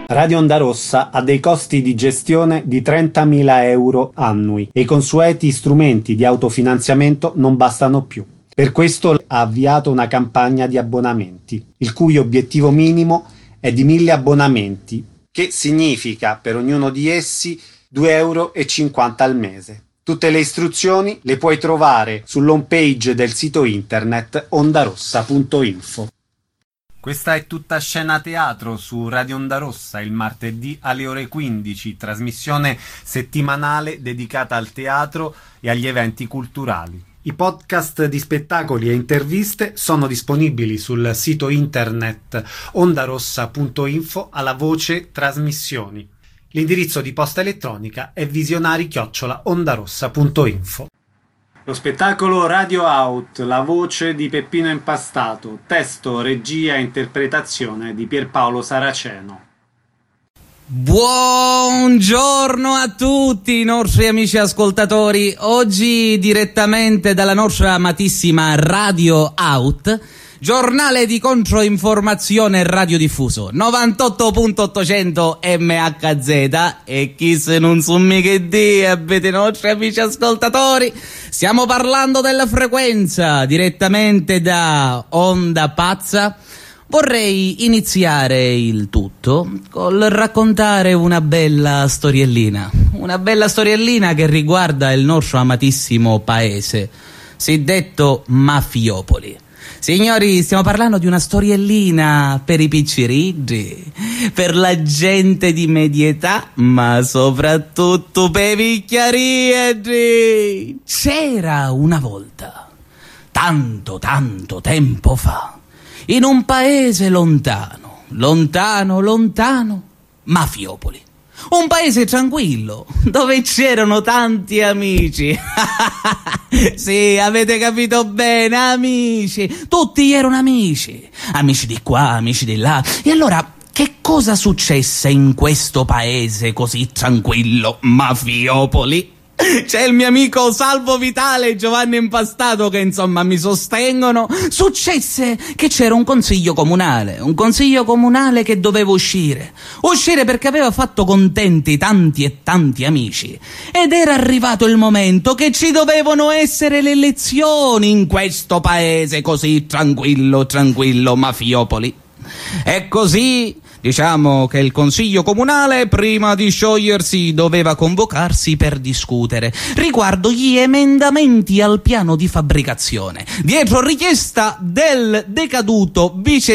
Radio Onda Rossa ha dei costi di gestione di 30.000 euro annui e i consueti strumenti di autofinanziamento non bastano più. Per questo ha avviato una campagna di abbonamenti, il cui obiettivo minimo è di 1.000 abbonamenti, che significa per ognuno di essi 2,50 euro al mese. Tutte le istruzioni le puoi trovare sull'home page del sito internet ondarossa.info. Questa è Tutta Scena Teatro su Radio Onda Rossa il martedì alle ore 15, trasmissione settimanale dedicata al teatro e agli eventi culturali. I podcast di spettacoli e interviste sono disponibili sul sito internet ondarossa.info alla voce trasmissioni. L'indirizzo di posta elettronica è visionari@ondarossa.info. Lo spettacolo Radio Out, la voce di Peppino Impastato, testo, regia e interpretazione di Pierpaolo Saraceno. Buongiorno a tutti i nostri amici ascoltatori, oggi direttamente dalla nostra amatissima Radio Out, giornale di controinformazione radiodiffuso 98.800 MHz, e chi se non so che dia, avete i nostri amici ascoltatori, stiamo parlando della frequenza direttamente da Onda Pazza. Vorrei iniziare il tutto col raccontare una bella storiellina che riguarda il nostro amatissimo paese, sì detto Mafiopoli. Signori, stiamo parlando di una storiellina per i picciriggi, per la gente di media età, ma soprattutto per i picchiariggi. C'era una volta, tanto tempo fa, in un paese lontano, Mafiopoli. Un paese tranquillo, dove c'erano tanti amici. Sì, avete capito bene, amici. Tutti erano amici. Amici di qua, amici di là. E allora, che cosa successe in questo paese così tranquillo, Mafiopoli? C'è il mio amico Salvo Vitale e Giovanni Impastato che insomma mi sostengono. Successe che c'era un consiglio comunale che doveva uscire perché aveva fatto contenti tanti e tanti amici, ed era arrivato il momento che ci dovevano essere le elezioni in questo paese così tranquillo, Mafiopoli. E così diciamo che il consiglio comunale, prima di sciogliersi, doveva convocarsi per discutere riguardo gli emendamenti al piano di fabbricazione, dietro richiesta del decadente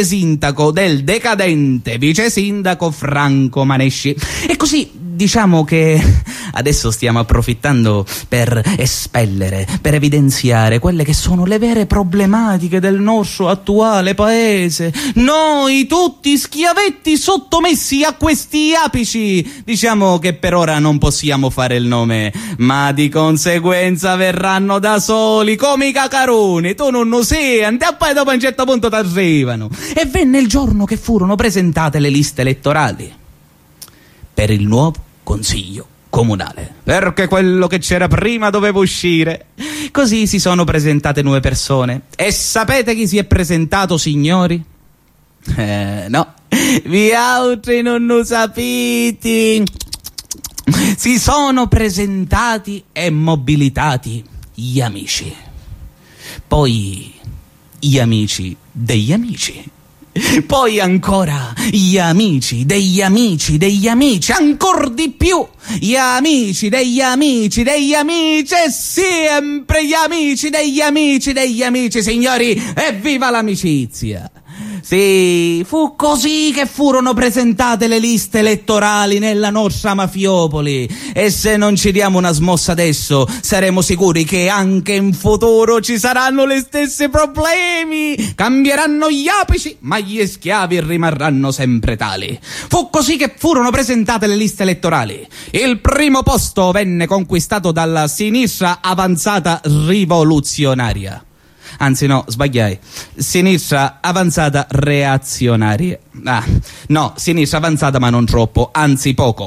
vice sindaco Franco Manesci. E così diciamo che adesso stiamo approfittando per espellere, per evidenziare quelle che sono le vere problematiche del nostro attuale paese. Noi tutti schiavetti sottomessi a questi apici. Diciamo che per ora non possiamo fare il nome, ma di conseguenza verranno da soli come i cacaroni. Tu non lo senti, e poi dopo a un certo punto t'arrivano. E venne il giorno che furono presentate le liste elettorali per il nuovo consiglio comunale, perché quello che c'era prima doveva uscire. Così si sono presentate 9 persone. E sapete chi si è presentato, signori? No, vi altri non lo sapete. Si sono presentati e mobilitati gli amici, poi gli amici degli amici, poi ancora gli amici degli amici degli amici, ancor di più gli amici degli amici degli amici, e sempre gli amici degli amici degli amici, signori, evviva l'amicizia! Sì, fu così che furono presentate le liste elettorali nella nostra Mafiopoli, e se non ci diamo una smossa adesso saremo sicuri che anche in futuro ci saranno le stesse problemi. Cambieranno gli apici, ma gli schiavi rimarranno sempre tali. Fu così che furono presentate le liste elettorali. Il primo posto venne conquistato dalla sinistra avanzata rivoluzionaria. Anzi no, sbagliai. Sinistra avanzata reazionaria. No, sinistra avanzata ma non troppo, anzi poco.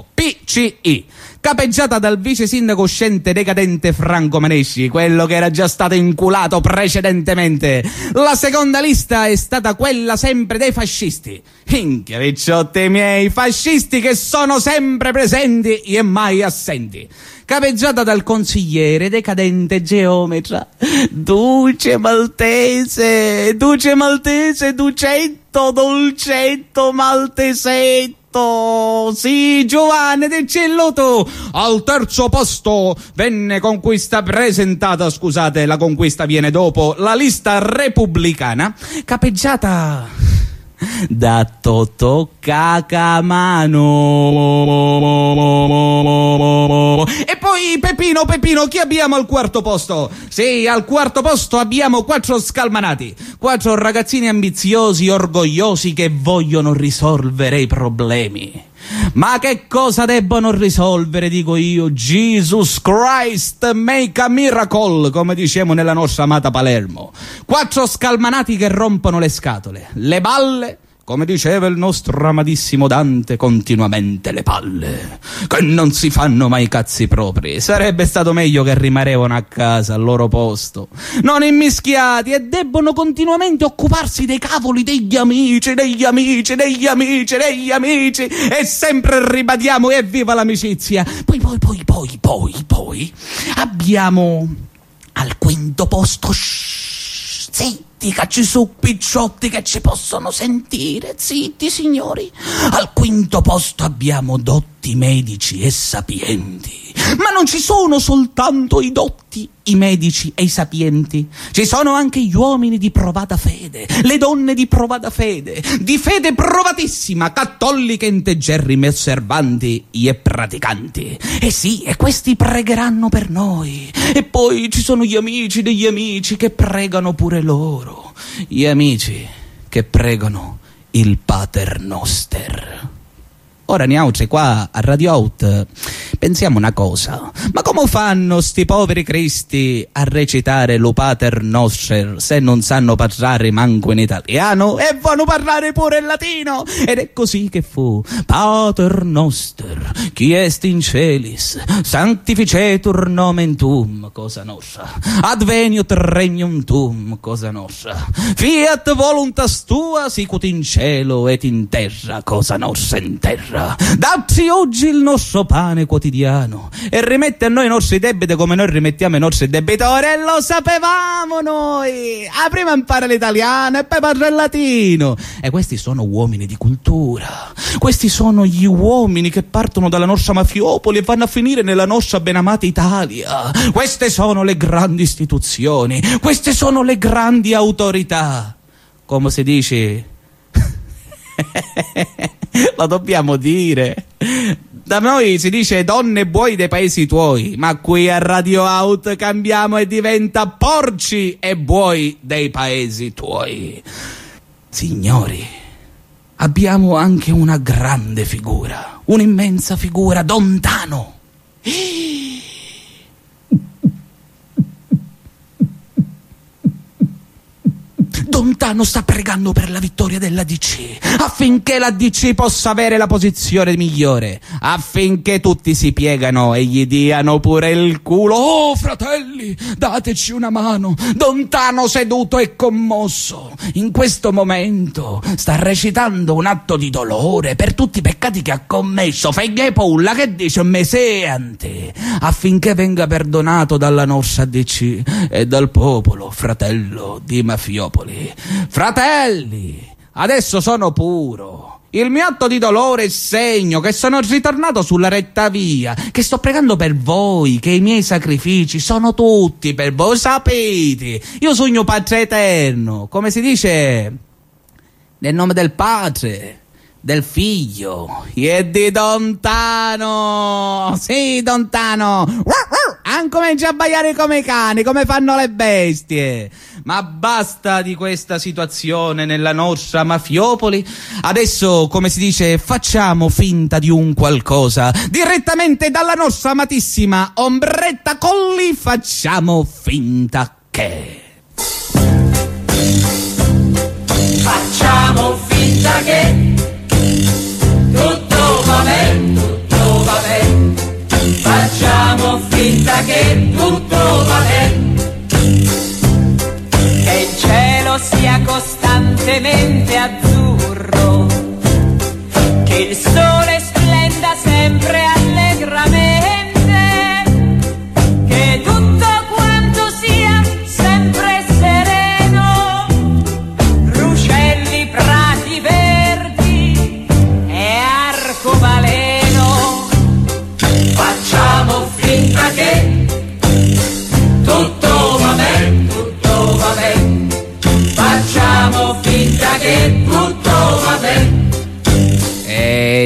CI, capeggiata dal vice sindaco uscente decadente Franco Manesci, quello che era già stato inculato precedentemente. La seconda lista è stata quella sempre dei fascisti. Minchia, picciotti miei, fascisti che sono sempre presenti e mai assenti. Capeggiata dal consigliere decadente geometra Duce Maltese, Ducetto, Dolcetto, Maltesetto. Sì, Giovanni De Celluto. Al terzo posto venne presentata, scusate, la conquista viene dopo, la lista repubblicana, capeggiata da Totò Cacamano. E poi Peppino, chi abbiamo al quarto posto? Sì, al quarto posto abbiamo 4 scalmanati, 4 ragazzini ambiziosi, orgogliosi, che vogliono risolvere i problemi. Ma che cosa debbono risolvere, dico io? Jesus Christ, make a miracle, come diciamo nella nostra amata Palermo. 4 scalmanati che rompono le scatole, le balle, come diceva il nostro amatissimo Dante, continuamente le palle, che non si fanno mai cazzi propri. Sarebbe stato meglio che rimanevano a casa, al loro posto, non immischiati, e debbono continuamente occuparsi dei cavoli degli amici, e sempre ribadiamo evviva l'amicizia. Poi abbiamo al quinto posto, zitti, che su picciotti che ci possono sentire, zitti signori. Al quinto posto abbiamo dotti medici e sapienti. Ma non ci sono soltanto i dotti, i medici e i sapienti, ci sono anche gli uomini di provata fede, le donne di provata fede, di fede provatissima, cattoliche, integerrime, osservanti e praticanti. E sì, e questi pregheranno per noi. E poi ci sono gli amici degli amici che pregano pure loro, gli amici che pregano il Pater Noster. Ora Niauce, qua a Radio Out pensiamo una cosa: ma come fanno sti poveri cristi a recitare lo Pater Noster se non sanno parlare manco in italiano e vanno parlare pure in latino? Ed è così che fu: Pater Noster, qui est in celis, sanctificetur nomen tuum, cosa nostra, adveniat regnum tuum, cosa nostra, fiat voluntas tua sicut in cielo et in terra, cosa nostra in terra. Dacci oggi il nostro pane quotidiano e rimette a noi i nostri debiti come noi rimettiamo i nostri debitori. E lo sapevamo noi. Prima impara l'italiano e poi parla il latino. E questi sono uomini di cultura. Questi sono gli uomini che partono dalla nostra Mafiopoli e vanno a finire nella nostra benamata Italia. Queste sono le grandi istituzioni. Queste sono le grandi autorità. Come si dice? Lo dobbiamo dire. Da noi si dice donne buoi dei paesi tuoi, ma qui a Radio Out cambiamo e diventa porci e buoi dei paesi tuoi. Signori, abbiamo anche una grande figura, un'immensa figura, Don Tano. Don Tano sta pregando per la vittoria della DC, affinché la DC possa avere la posizione migliore, affinché tutti si piegano e gli diano pure il culo. Oh fratelli, dateci una mano. Don Tano, seduto e commosso, in questo momento sta recitando un atto di dolore per tutti i peccati che ha commesso. Feghe Pulla, che dice meseante, affinché venga perdonato dalla nostra DC e dal popolo, fratello di Mafiopoli. Fratelli, adesso sono puro. Il mio atto di dolore è segno che sono ritornato sulla retta via, che sto pregando per voi, che i miei sacrifici sono tutti per voi, sapete. Io sogno Padre Eterno, come si dice, nel nome del Padre, del Figlio e di Don Tano. Sì, Don Tano. Comincia a baiare come i cani, come fanno le bestie. Ma basta di questa situazione nella nostra Mafiopoli. Adesso, come si dice, facciamo finta di un qualcosa. Direttamente dalla nostra amatissima Ombretta Colli facciamo finta che... Facciamo finta che tutto va bene, tutto va bene.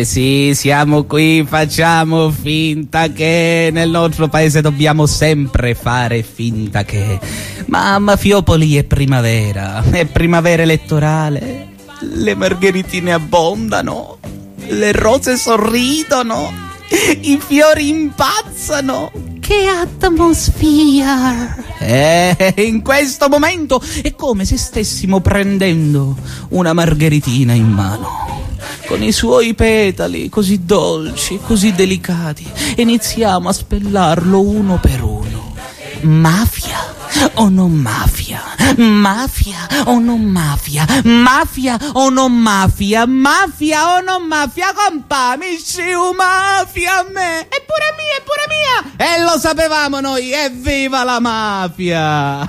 Sì, siamo qui, facciamo finta che nel nostro paese dobbiamo sempre fare finta che. Ma a Mafiopoli è primavera elettorale, le margheritine abbondano, le rose sorridono, i fiori impazzano. Che atmosfera! In questo momento è come se stessimo prendendo una margheritina in mano, con i suoi petali così dolci, così delicati, e iniziamo a spellarlo uno per uno. Mafia o non mafia? Mafia o non mafia? Mafia o non mafia? Mafia o non mafia? Compamici, mafia a me! È pure mia! E lo sapevamo noi, evviva la mafia!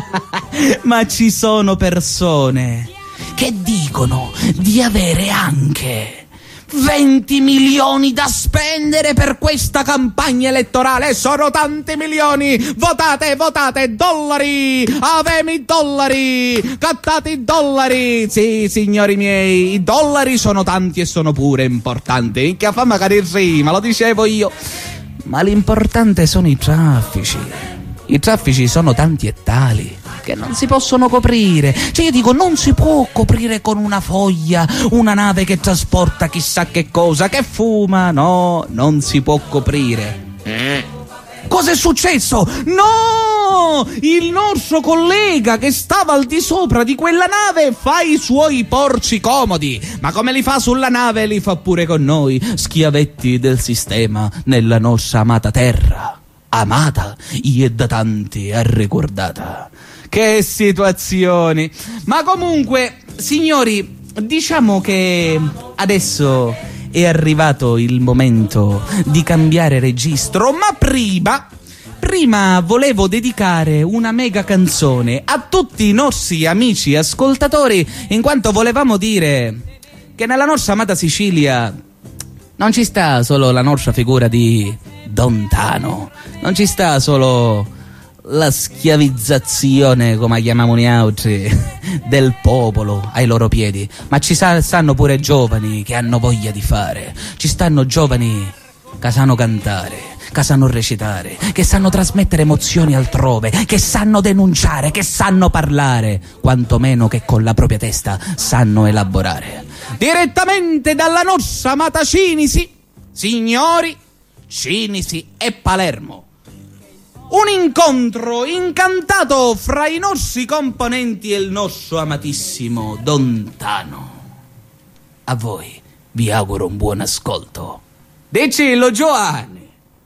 Ma ci sono persone che dicono di avere anche 20 milioni da spendere per questa campagna elettorale. Sono tanti milioni. Votate, dollari, avemi dollari, cattate dollari. Sì, signori miei, i dollari sono tanti e sono pure importanti. Che fa magari rima, lo dicevo io. Ma l'importante sono i traffici. I traffici sono tanti e tali che non si possono coprire. Cioè io dico, non si può coprire con una foglia una nave che trasporta chissà che cosa, che fuma. No, non si può coprire. Cos'è successo? No! Il nostro collega che stava al di sopra di quella nave fa i suoi porci comodi. Ma come li fa sulla nave, li fa pure con noi, schiavetti del sistema nella nostra amata terra. Amata e da tanti ricordata. Che situazioni! Ma comunque, signori, diciamo che adesso è arrivato il momento di cambiare registro, ma prima volevo dedicare una mega canzone a tutti i nostri amici ascoltatori, in quanto volevamo dire che nella nostra amata Sicilia non ci sta solo la nostra figura di Don Tano, non ci sta solo la schiavizzazione, come la chiamiamo noi altri, del popolo ai loro piedi, ma ci stanno pure giovani che hanno voglia di fare, ci stanno giovani che sanno cantare, che sanno recitare, che sanno trasmettere emozioni altrove, che sanno denunciare, che sanno parlare, quantomeno che con la propria testa sanno elaborare. Direttamente dalla nostra amata Cinisi, signori, Cinisi e Palermo. Un incontro incantato fra i nostri componenti e il nostro amatissimo Don Tano. A voi vi auguro un buon ascolto. Dicillo, Giovanni.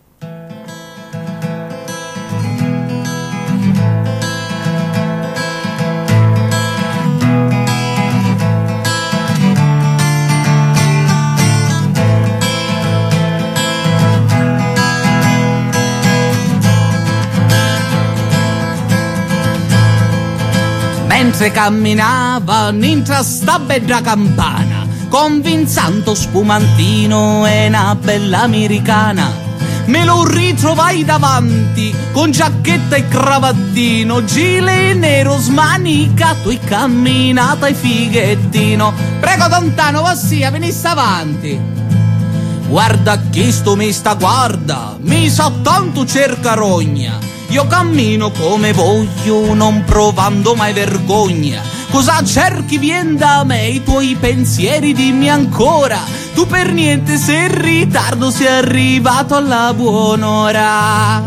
Mentre camminava intra sta bella campana, con Vinsanto spumantino e una bella americana, me lo ritrovai davanti, con giacchetta e cravattino, gilet nero smanicato e camminata e fighettino. Prego Don Tano, ossia, venisse avanti. Guarda chi sto mi sta guarda, mi sa tanto cercarogna. Io cammino come voglio, non provando mai vergogna. Cosa cerchi, vien da me, i tuoi pensieri dimmi ancora. Tu per niente sei in ritardo, sei arrivato alla buon'ora.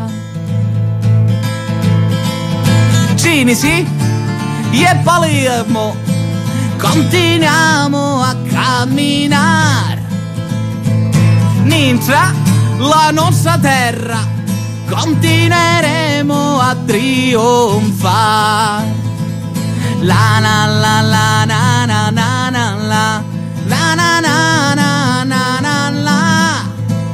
Cinisi e Palermo, continuiamo a camminare. Nintra, la nostra terra, continueremo a trionfare. La la la la na na na na la la na na na na na la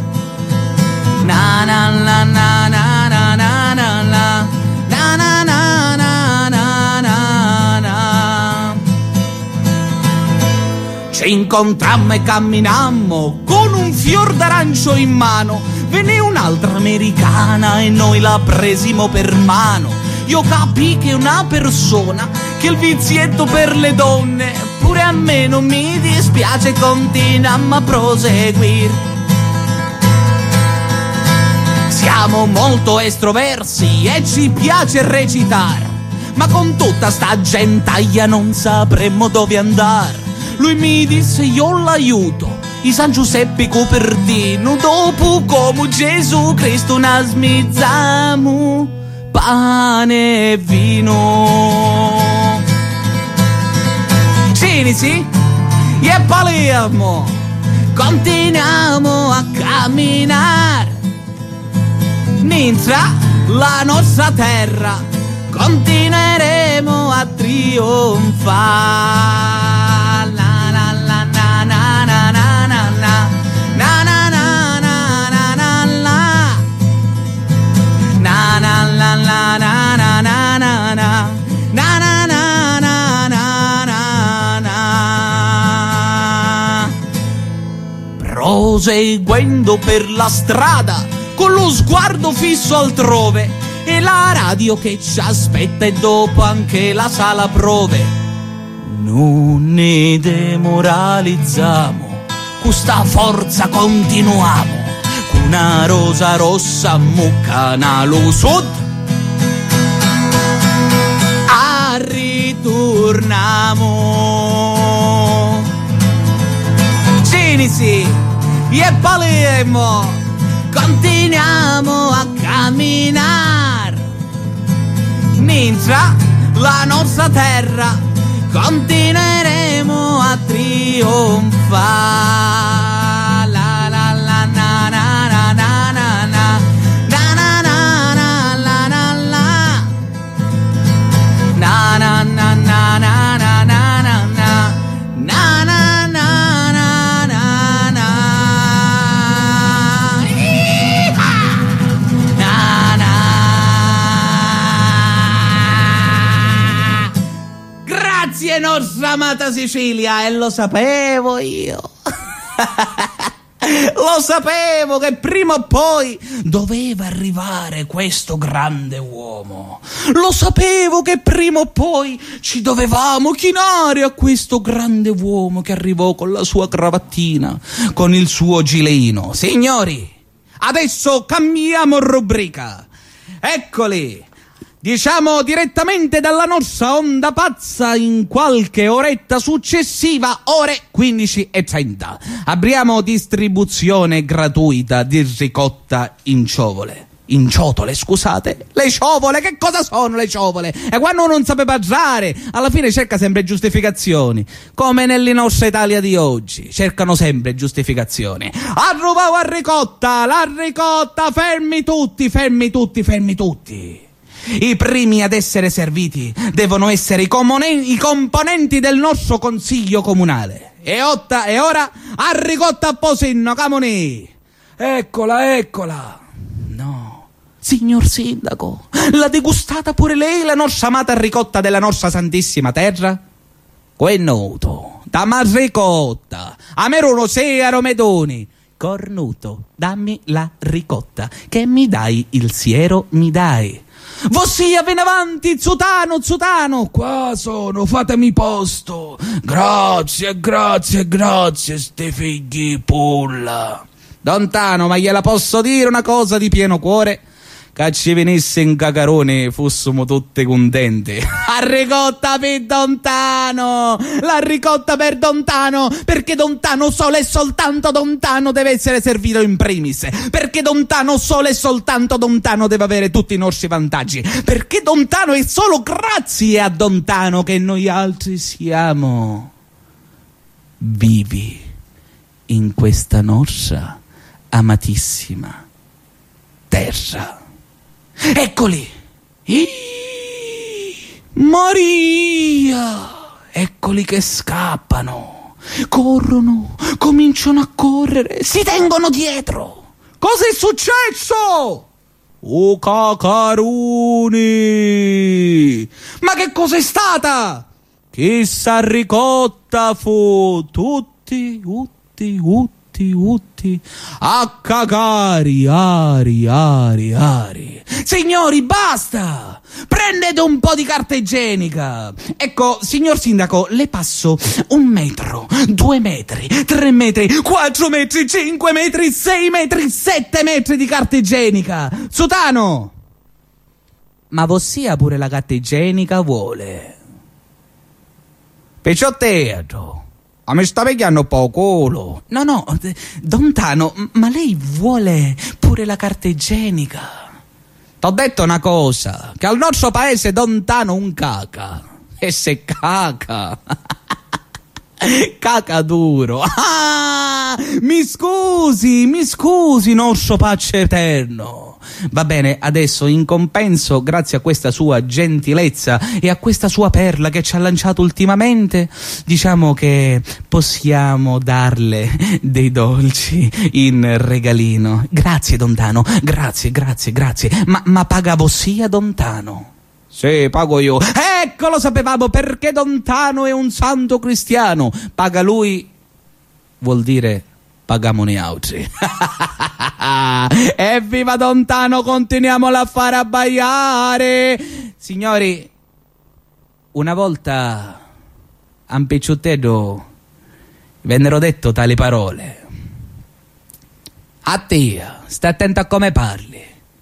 na na na na na na na na la na na na na na na na. Ci incontrammo e camminammo con un fior d'arancio in mano. Venne un'altra americana e noi la presimo per mano. Io capii che una persona che il vizietto per le donne pure a me non mi dispiace, continuiamo a proseguire. Siamo molto estroversi e ci piace recitare, ma con tutta sta gentaglia non sapremmo dove andare. Lui mi disse io l'aiuto, i San Giuseppe Cupertino, dopo come Gesù Cristo nasmizzamu pane e vino. Cinisi e Palermo, continuiamo a camminare, mentre la nostra terra continueremo a trionfare. La la la na na na na na na na na na na na na na na la la na na na na na na na na na na na. Proseguendo per la strada con lo sguardo fisso altrove e la radio che ci aspetta e dopo anche la sala prove. Non ne demoralizziamo, con sta forza continuiamo, con una rosa rossa muccana lo sud. Ritorniamo. Cinisi e Palermo, continuiamo a camminare, mentre la nostra terra continueremo a trionfare. La la la na na na na na na na na na na la la la na na na na na na na na na na na na na. Grazie nostra amata Sicilia, e lo sapevo io. Lo sapevo che prima o poi doveva arrivare questo grande uomo. Lo sapevo che prima o poi ci dovevamo chinare a questo grande uomo che arrivò con la sua cravattina, con il suo gileino. Signori, adesso cambiamo rubrica. Eccoli. Diciamo direttamente dalla nostra onda pazza in qualche oretta successiva, ore 15:30. Apriamo distribuzione gratuita di ricotta in ciotole, scusate. Le ciovole, che cosa sono le ciovole? E quando uno non sa parlare, alla fine cerca sempre giustificazioni, come nella nostra Italia di oggi, cercano sempre giustificazioni. Arrivavo a ricotta, la ricotta, fermi tutti. I primi ad essere serviti devono essere i componenti del nostro consiglio comunale. E ora a ricotta a Posinno, Camonì. Eccola. No, signor sindaco, l'ha degustata pure lei la nostra amata ricotta della nostra santissima terra? Quennoto, dammi ricotta, a me uno sei medoni. Cornuto, dammi la ricotta, che mi dai il siero, mi dai. Vossia, ven avanti, zutano. Qua sono, fatemi posto. Grazie, ste figli pulla. Don Tano, ma gliela posso dire una cosa di pieno cuore? Che ci venisse in cacarone fossimo tutti contenti. La ricotta per Don Tano, la ricotta per Don Tano, perché Don Tano solo e soltanto Don Tano deve essere servito in primis, perché Don Tano solo e soltanto Don Tano deve avere tutti i nostri vantaggi, perché Don Tano è solo grazie a Don Tano che noi altri siamo vivi in questa nostra amatissima terra. Eccoli! Maria! Eccoli che scappano, corrono, cominciano a correre, si tengono dietro. Cosa è successo? Cacaruni! Ma che cos'è stata? Chissà ricotta fu, tutti utti, a cagari, ari. Signori, basta! Prendete un po' di carta igienica. Ecco, signor sindaco, le passo 1 metro, 2 metri, 3 metri, 4 metri, 5 metri, 6 metri, 7 metri di carta igienica. Sutano! Ma vossia pure la carta igienica vuole? Picciotteato, ma mi sta picchiando un po' culo. No, Don Tano, ma lei vuole pure la carta igienica? T'ho detto una cosa, che al nostro paese Don Tano un caca. E se caca... caca duro. Mi scusi, nostro pace eterno. Va bene, adesso in compenso, grazie a questa sua gentilezza e a questa sua perla che ci ha lanciato ultimamente, diciamo che possiamo darle dei dolci in regalino. Grazie, Don Tano, grazie. Ma paga vossia, Don Tano? Sì, pago io. Ecco, lo sapevamo, perché Don Tano è un santo cristiano. Paga lui, vuol dire pagamone altri. Evviva Don Tano, continuiamola a fare abbaiare. Signori, una volta a un picciottedo vennero detto tali parole. A te, stai attento a come parli.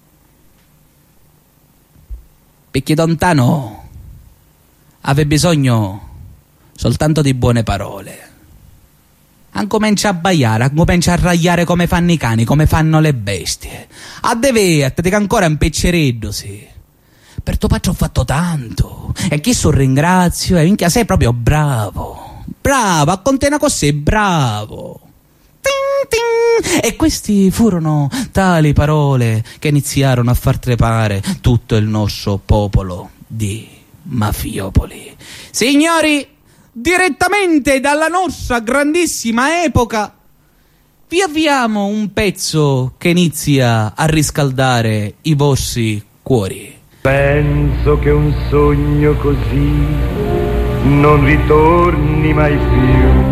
Perché Don Tano aveva bisogno soltanto di buone parole. Comincia a abbaiare, comincia a ragliare come fanno i cani, come fanno le bestie. A deverte, che ancora un peccereddo, sì. Per tuo padre ho fatto tanto. E chi so ringrazio, minchia, sei proprio bravo. Bravo, a contena così, bravo. E questi furono tali parole che iniziarono a far trepare tutto il nostro popolo di Mafiopoli. Signori, direttamente dalla nostra grandissima epoca vi avviamo un pezzo che inizia a riscaldare i vostri cuori. Penso che un sogno così non ritorni mai più.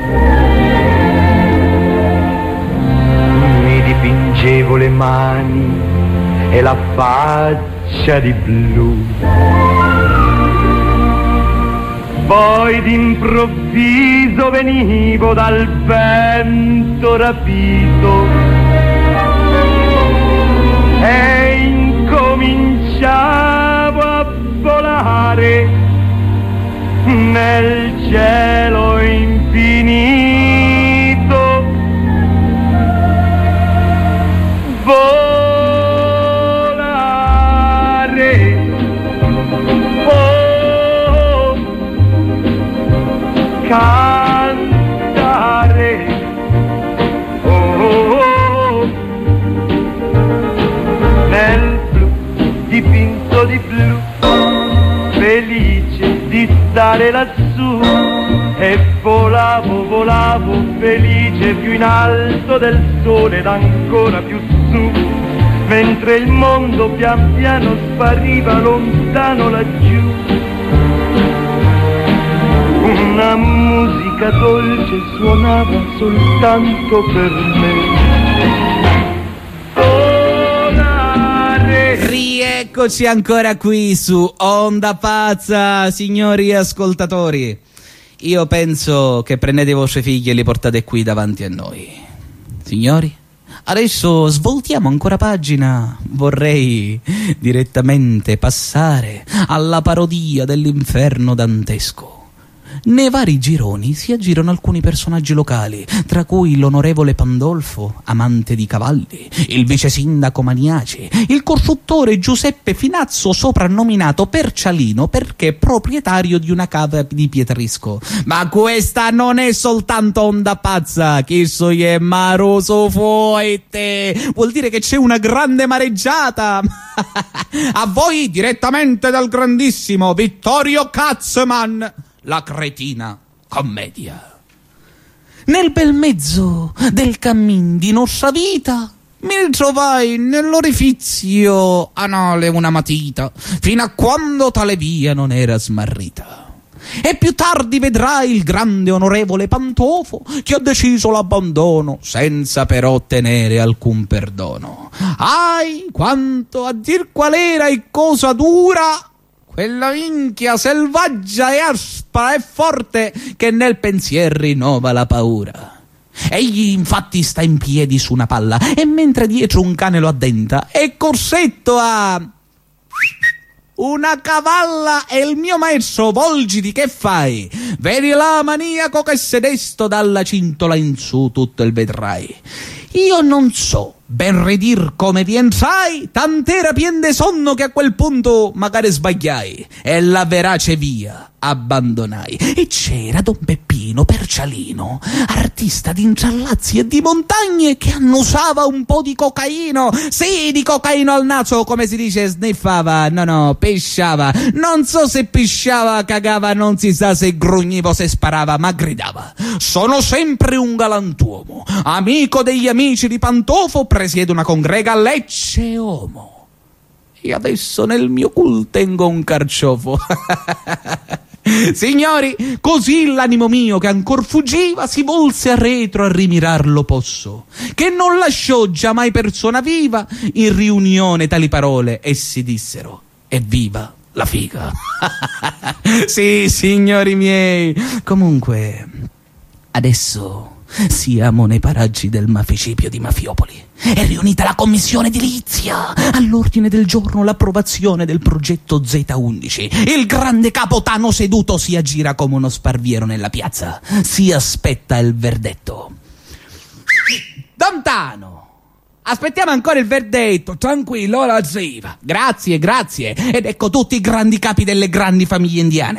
Mi dipingevo le mani e la faccia di blu. Poi d'improvviso venivo dal vento rapito e incominciavo a volare nel cielo infinito. Volare, oh, cantare, oh, nel blu dipinto di blu, felice di stare lassù, e volavo felice più in alto del sole ed ancora più su, mentre il mondo pian piano spariva lontano laggiù. Una musica dolce suonava soltanto per me. Volare. Rieccoci ancora qui su Onda Pazza, signori ascoltatori. Io penso che prendete i vostri figli e li portate qui davanti a noi. Signori, adesso svoltiamo ancora pagina. Vorrei direttamente passare alla parodia dell'inferno dantesco. Nei vari gironi si aggirano alcuni personaggi locali, tra cui l'onorevole Pandolfo, amante di cavalli, il vice sindaco Maniaci, il costruttore Giuseppe Finazzo, soprannominato Percialino perché proprietario di una cava di Pietrisco. Ma questa non è soltanto Onda Pazza, chi so è maroso fuoite, vuol dire che c'è una grande mareggiata. A voi direttamente dal grandissimo Vittorio Katzman, la cretina commedia. Nel bel mezzo del cammin di nostra vita mi ritrovai nell'orifizio anale una matita, fino a quando tale via non era smarrita. E più tardi vedrai il grande onorevole Pantofo che ha deciso l'abbandono senza però ottenere alcun perdono. Ai, quanto a dir qual era e cosa dura quella minchia selvaggia e aspra e forte che nel pensier rinnova la paura. Egli infatti sta in piedi su una palla e mentre dietro un cane lo addenta e corsetto ha una cavalla e il mio maestro volgiti che fai? Vedi là maniaco che se desto dalla cintola in su tutto il vedrai. Io non so ben ridir come vi entrai, tant'era pien de sonno che a quel punto magari sbagliai e la verace via abbandonai. E c'era Don Peppino Percialino, artista di intrallazzi e di montagne, che annusava un po' di cocaino. Sì, di cocaino al naso, come si dice, sniffava, no, pisciava. Non so se pisciava, cagava, non si sa se grugniva o se sparava, ma gridava: sono sempre un galantuomo, amico degli amici di Pantofo, presiede una congrega a Lecce Omo. E adesso nel mio cul tengo un carciofo. Signori, così l'animo mio che ancor fuggiva si volse a retro a rimirarlo posso, che non lasciò giammai persona viva. In riunione tali parole essi dissero: evviva la figa. Sì, signori miei, comunque adesso siamo nei paraggi del Maficipio di Mafiopoli. È riunita la commissione edilizia. All'ordine del giorno l'approvazione del progetto Z11. Il grande capo Tano seduto si aggira come uno sparviero nella piazza. Si aspetta il verdetto. Don Tano, aspettiamo ancora il verdetto. Tranquillo, ora arriva. Grazie. Ed ecco tutti i grandi capi delle grandi famiglie indiane.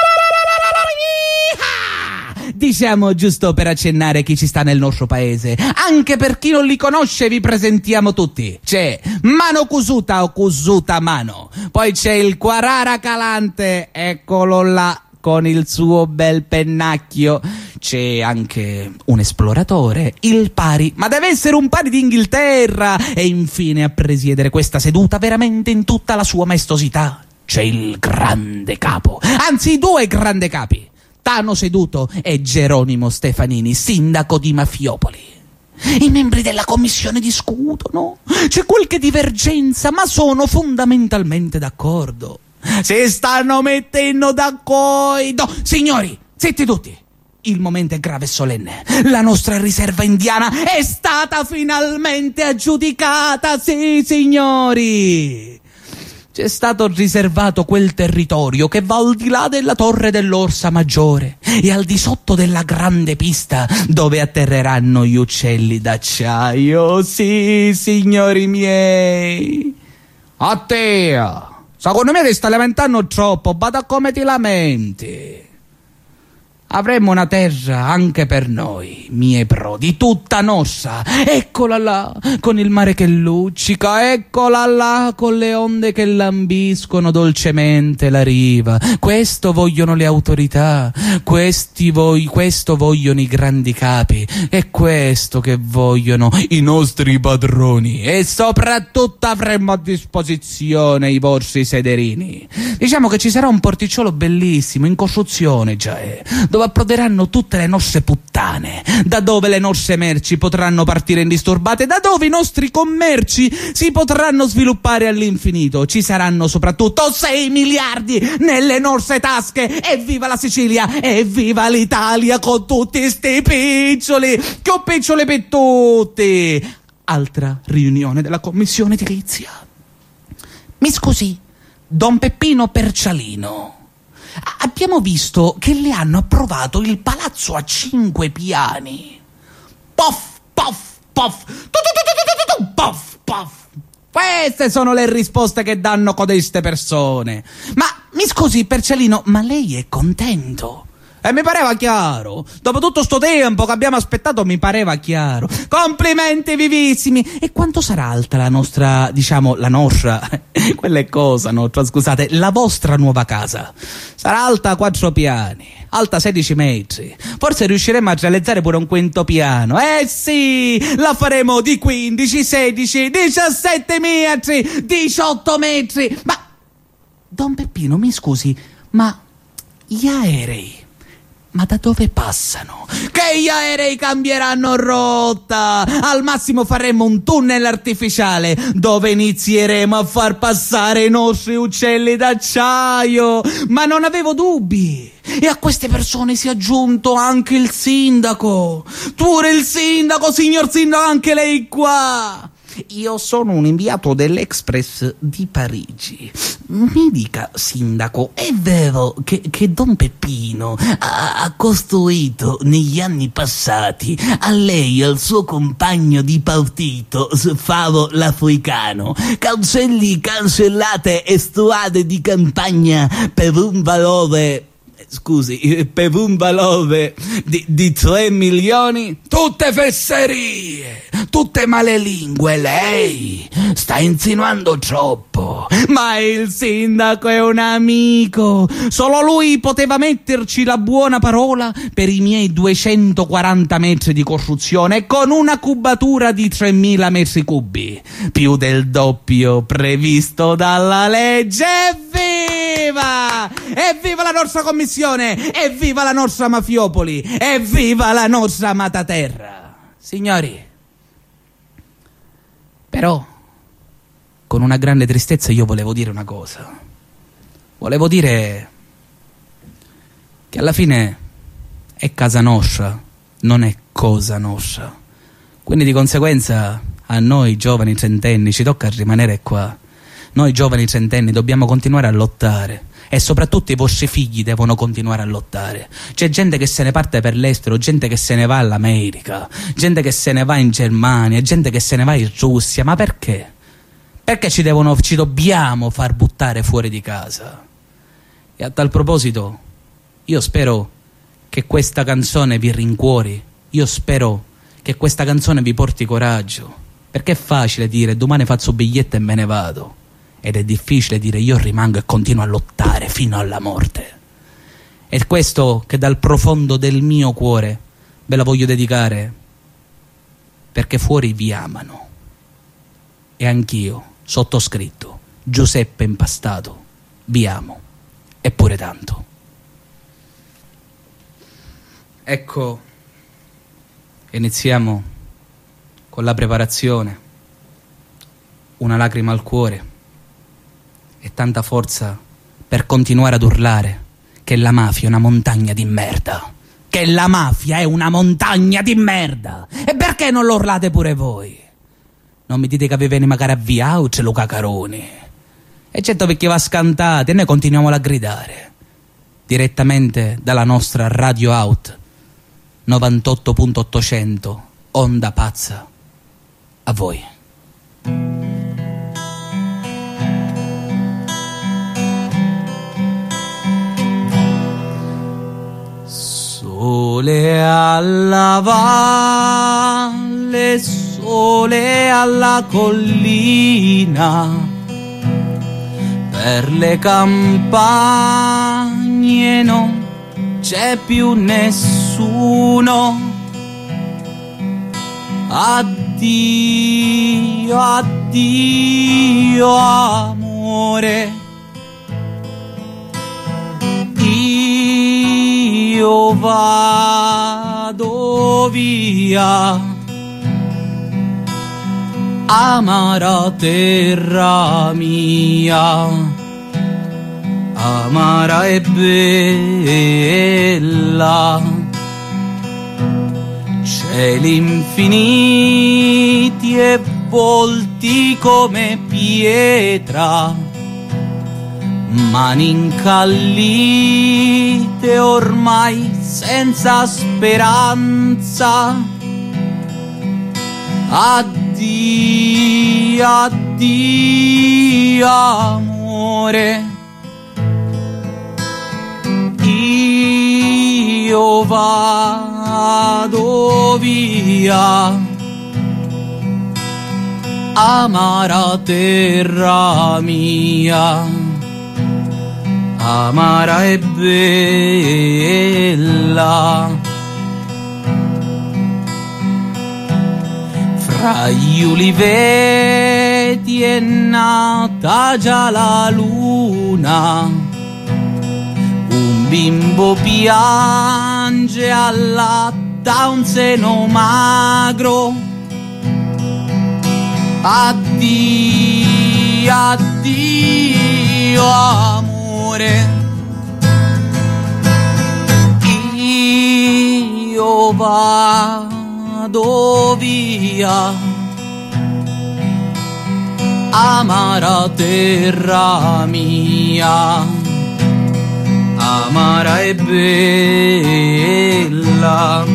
Diciamo giusto per accennare chi ci sta nel nostro paese. Anche per chi non li conosce vi presentiamo tutti. C'è Mano Cusuta o Cusuta Mano. Poi c'è il Quarara Calante, eccolo là con il suo bel pennacchio. C'è anche un esploratore, il Pari, ma deve essere un Pari d'Inghilterra. E infine a presiedere questa seduta veramente in tutta la sua maestosità c'è il grande capo, anzi 2 grandi capi, Tano seduto e Geronimo Stefanini, sindaco di Mafiopoli. I membri della commissione discutono, c'è qualche divergenza, ma sono fondamentalmente d'accordo. Si stanno mettendo d'accordo. Signori, zitti tutti. Il momento è grave e solenne. La nostra riserva indiana è stata finalmente aggiudicata. Sì, signori. C'è stato riservato quel territorio che va al di là della torre dell'Orsa Maggiore e al di sotto della grande pista dove atterreranno gli uccelli d'acciaio. Sì, signori miei. A te, secondo me ti stai lamentando troppo, bada come ti lamenti. Avremmo una terra anche per noi, mie prodi, tutta nostra. Eccola là, con il mare che luccica, eccola là, con le onde che lambiscono dolcemente la riva. Questo vogliono le autorità, questo vogliono i grandi capi, è questo che vogliono i nostri padroni. E soprattutto avremmo a disposizione i vostri sederini. Diciamo che ci sarà un porticciolo bellissimo, in costruzione già è, dove approderanno tutte le nostre puttane, da dove le nostre merci potranno partire indisturbate, da dove i nostri commerci si potranno sviluppare all'infinito. Ci saranno soprattutto 6 miliardi nelle nostre tasche. Evviva la Sicilia, evviva l'Italia con tutti sti piccioli, che ho piccioli per tutti. Altra riunione della commissione edilizia. Mi scusi, Don Peppino Percialino, abbiamo visto che le hanno approvato il palazzo a 5 piani. Pof, pof, pof, pof, pof. Queste sono le risposte che danno codeste persone. Ma mi scusi, Percialino, ma lei è contento? E mi pareva chiaro. Dopo tutto sto tempo che abbiamo aspettato, mi pareva chiaro. Complimenti vivissimi. E quanto sarà alta la nostra, diciamo, la nostra, quella è cosa nostra, scusate, la vostra nuova casa? Sarà alta 4 piani, alta 16 metri. Forse riusciremo a realizzare pure un quinto piano. Sì, la faremo di 15, 16, 17 metri, 18 metri. Ma, Don Peppino, mi scusi, ma gli aerei, ma da dove passano? Che gli aerei cambieranno rotta! Al massimo faremo un tunnel artificiale dove inizieremo a far passare i nostri uccelli d'acciaio. Ma non avevo dubbi. E a queste persone si è aggiunto anche il sindaco. Pure il sindaco, signor sindaco, anche lei qua. Io sono un inviato dell'Express di Parigi. Mi dica, sindaco, è vero che Don Peppino ha costruito negli anni passati a lei e al suo compagno di partito, Faro l'Africano, cancelli, cancellate e strade di campagna per un valore... Scusi, per un valore di 3 milioni? Tutte fesserie, tutte malelingue. Lei sta insinuando troppo. Ma il sindaco è un amico. Solo lui poteva metterci la buona parola per i miei 240 metri di costruzione con una cubatura di 3.000 metri cubi, più del doppio previsto dalla legge. Evviva! Evviva la nostra commissione! Evviva la nostra Mafiopoli! Evviva la nostra Mataterra! Signori, però, con una grande tristezza io volevo dire una cosa. Volevo dire che alla fine è casa nostra, non è cosa nostra. Quindi di conseguenza a noi giovani trentenni ci tocca rimanere qua. Noi giovani trentenni dobbiamo continuare a lottare e soprattutto i vostri figli devono continuare a lottare. C'è gente che se ne parte per l'estero, gente che se ne va all'America, gente che se ne va in Germania, gente che se ne va in Russia. Ma perché? Perché ci dobbiamo far buttare fuori di casa? E a tal proposito io spero che questa canzone vi rincuori, io spero che questa canzone vi porti coraggio, perché è facile dire domani faccio biglietto e me ne vado. Ed è difficile dire io rimango e continuo a lottare fino alla morte. È questo che dal profondo del mio cuore ve la voglio dedicare, perché fuori vi amano. E anch'io, sottoscritto, Giuseppe Impastato, vi amo, eppure tanto. Ecco, iniziamo con la preparazione, una lacrima al cuore e tanta forza per continuare ad urlare che la mafia è una montagna di merda. Che la mafia è una montagna di merda. E perché non lo urlate pure voi? Non mi dite che avete magari avviato Luca Caroni. E certo, perché va scantate e noi continuiamo a gridare. Direttamente dalla nostra Radio Out 98.800 Onda Pazza. A voi. Sole alla valle, sole alla collina, per le campagne non c'è più nessuno. Addio, addio amore, io vado via, amara terra mia, amara e bella, cieli infiniti e volti come pietra, mani incallite ormai senza speranza. Addio, addio amore, io vado via, amara terra mia, amara e bella. Fra gli uliveti è nata già la luna, un bimbo piange, allatta un seno magro. Addio, addio amore, io vado via, amara terra mia, amara e bella.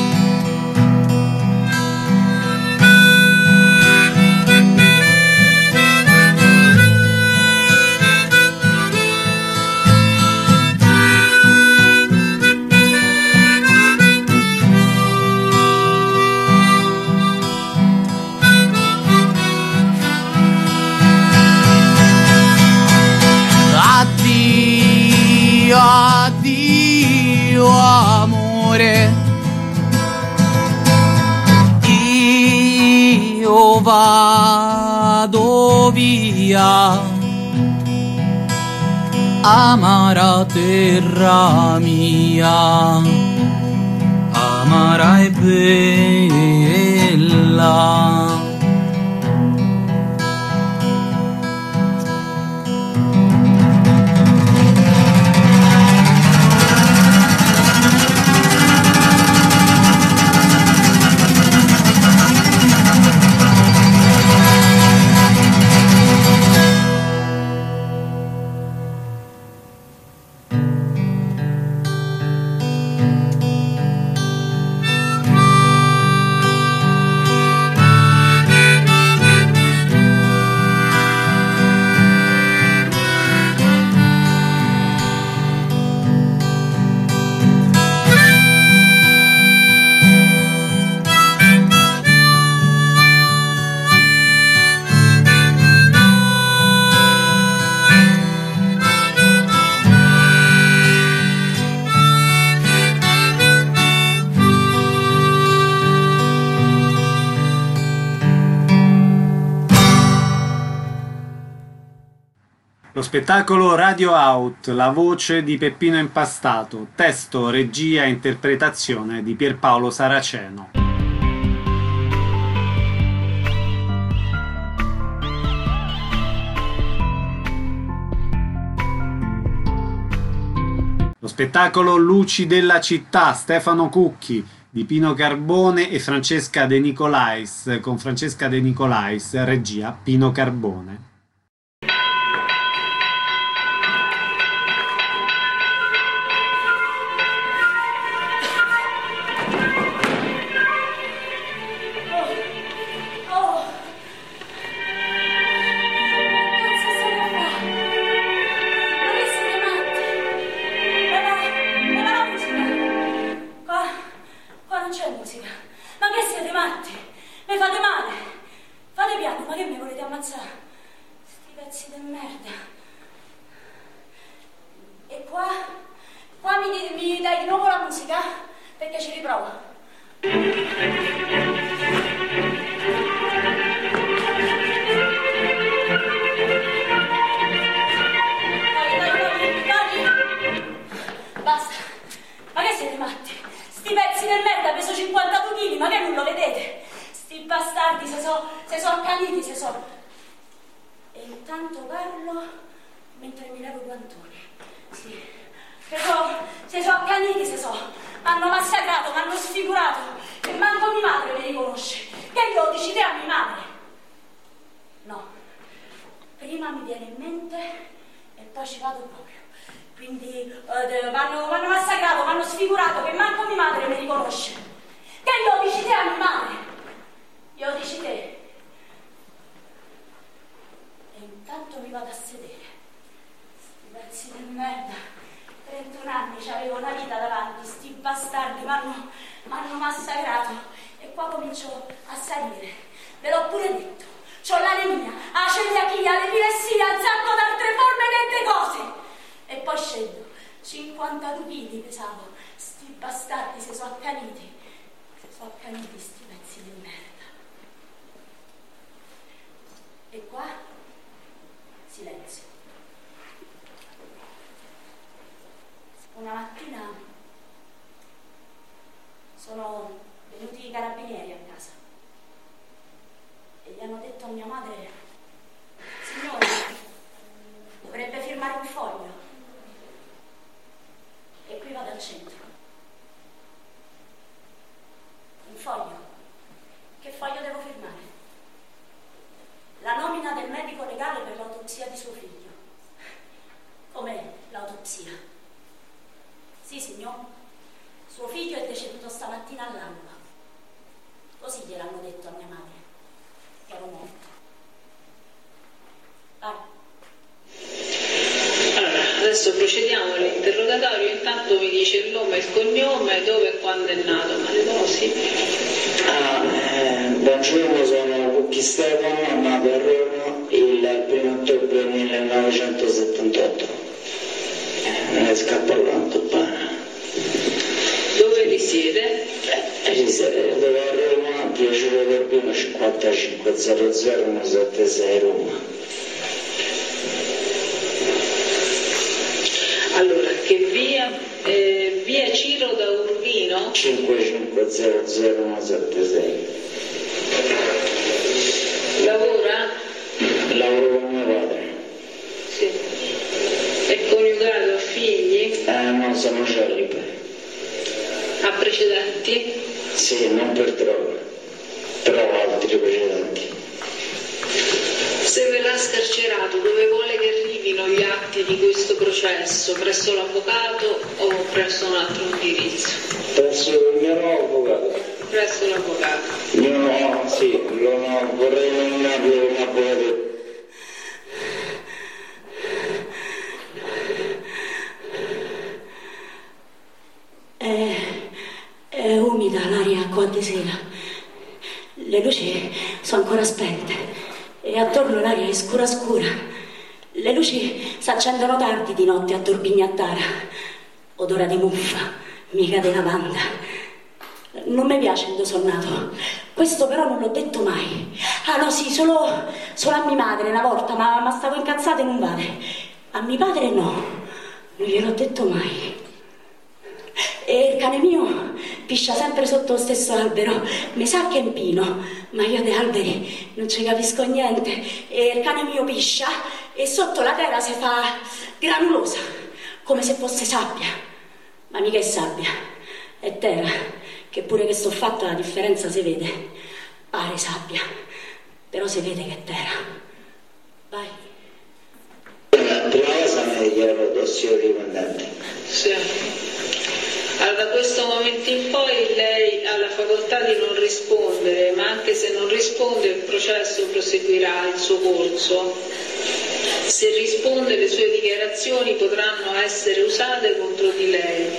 Addio amore, io vado via, amara terra mia, amara e bella. Lo spettacolo Radio Out, la voce di Peppino Impastato, testo, regia e interpretazione di Pierpaolo Saraceno. Lo spettacolo Luci della città, Stefano Cucchi, di Pino Carbone e Francesca De Nicolais, con Francesca De Nicolais, regia Pino Carbone. Mi dai di nuovo la musica? Perché ci riprovo. Dai. Basta. Ma che siete matti? Sti pezzi di merda peso 52 kg, ma che non lo vedete? Sti bastardi se so accaniti, se so. E intanto parlo mentre mi levo i guantoni. Sì. Se so accaniti, se so. M'hanno massacrato, m'hanno sfigurato. E manco mia madre mi riconosce. Che io dici te a mia madre? No. Prima mi viene in mente e poi ci vado proprio. Quindi m'hanno massacrato, m'hanno sfigurato, che manco mia madre mi riconosce. Che io dici te a mia madre? Io dici te. E intanto mi vado a sedere. Sti pezzi di merda. 31 anni, c'avevo una vita davanti, sti bastardi m'hanno massacrato e qua comincio a salire. Ve l'ho pure detto, c'ho l'anemia, la celiachia, l'epilessia, azzardo d'altre forme che cose. E poi scendo, 52 kg pesavo, sti bastardi se so accaniti sti pezzi di merda. E qua, silenzio. hanno detto a mia madre: signore, dovrebbe firmare un foglio. E qui vado al centro. Un foglio. Che foglio devo firmare? La nomina del medico legale per l'autopsia di suo figlio. Com'è l'autopsia? Sì, signor. Suo figlio è deceduto stamattina all'alba. Così gliel'hanno detto a mia madre, che ero morto. Vai. Allora, adesso procediamo all'interrogatorio. Intanto mi dice il nome, il cognome, dove e quando è nato. Maledosi. Buongiorno, sono Lucchi Stefano, nato a Roma il 1 ottobre 1978. Ne scappa tanto bene. Dove risiede? Risiede a Roma, via Giulio Verbino 5500 176 Roma. Allora, che via? Via Ciro da Urbino? 5500 176. Lavora? Lavoro con mio padre. Sì. È coniugato, ha figli? No, sono celibe. Ha precedenti? Sì, non per droga, però altri precedenti. Se verrà scarcerato, dove vuole che arrivino gli atti di questo processo? Presso l'avvocato o presso un altro indirizzo? Presso il mio nuovo avvocato. Presso l'avvocato. Sì, vorrei nominarlo un avvocato. È umida l'aria qua di sera. Le luci sono ancora spente e attorno l'aria è scura scura. Le luci si accendono tardi di notte a Torbignattara. Odore di muffa, mica di lavanda. Non mi piace il dosonnato. Questo però non l'ho detto mai. Ah no, sì, solo a mia madre una volta, ma stavo incazzata e non vale. A mio padre no, non gliel'ho detto mai. E il cane mio piscia sempre sotto lo stesso albero. Mi sa che è un pino, ma io dei alberi non ci capisco niente. E il cane mio piscia e sotto la terra si fa granulosa, come se fosse sabbia. Ma mica è sabbia, è terra, che pure che sto fatto la differenza si vede. Pare sabbia, però si vede che è terra. Vai. Prima cosa mi dichiaro tossicodipendente. Sì. Allora, da questo momento in poi lei ha la facoltà di non rispondere, ma anche se non risponde il processo proseguirà il suo corso. Se risponde, le sue dichiarazioni potranno essere usate contro di lei.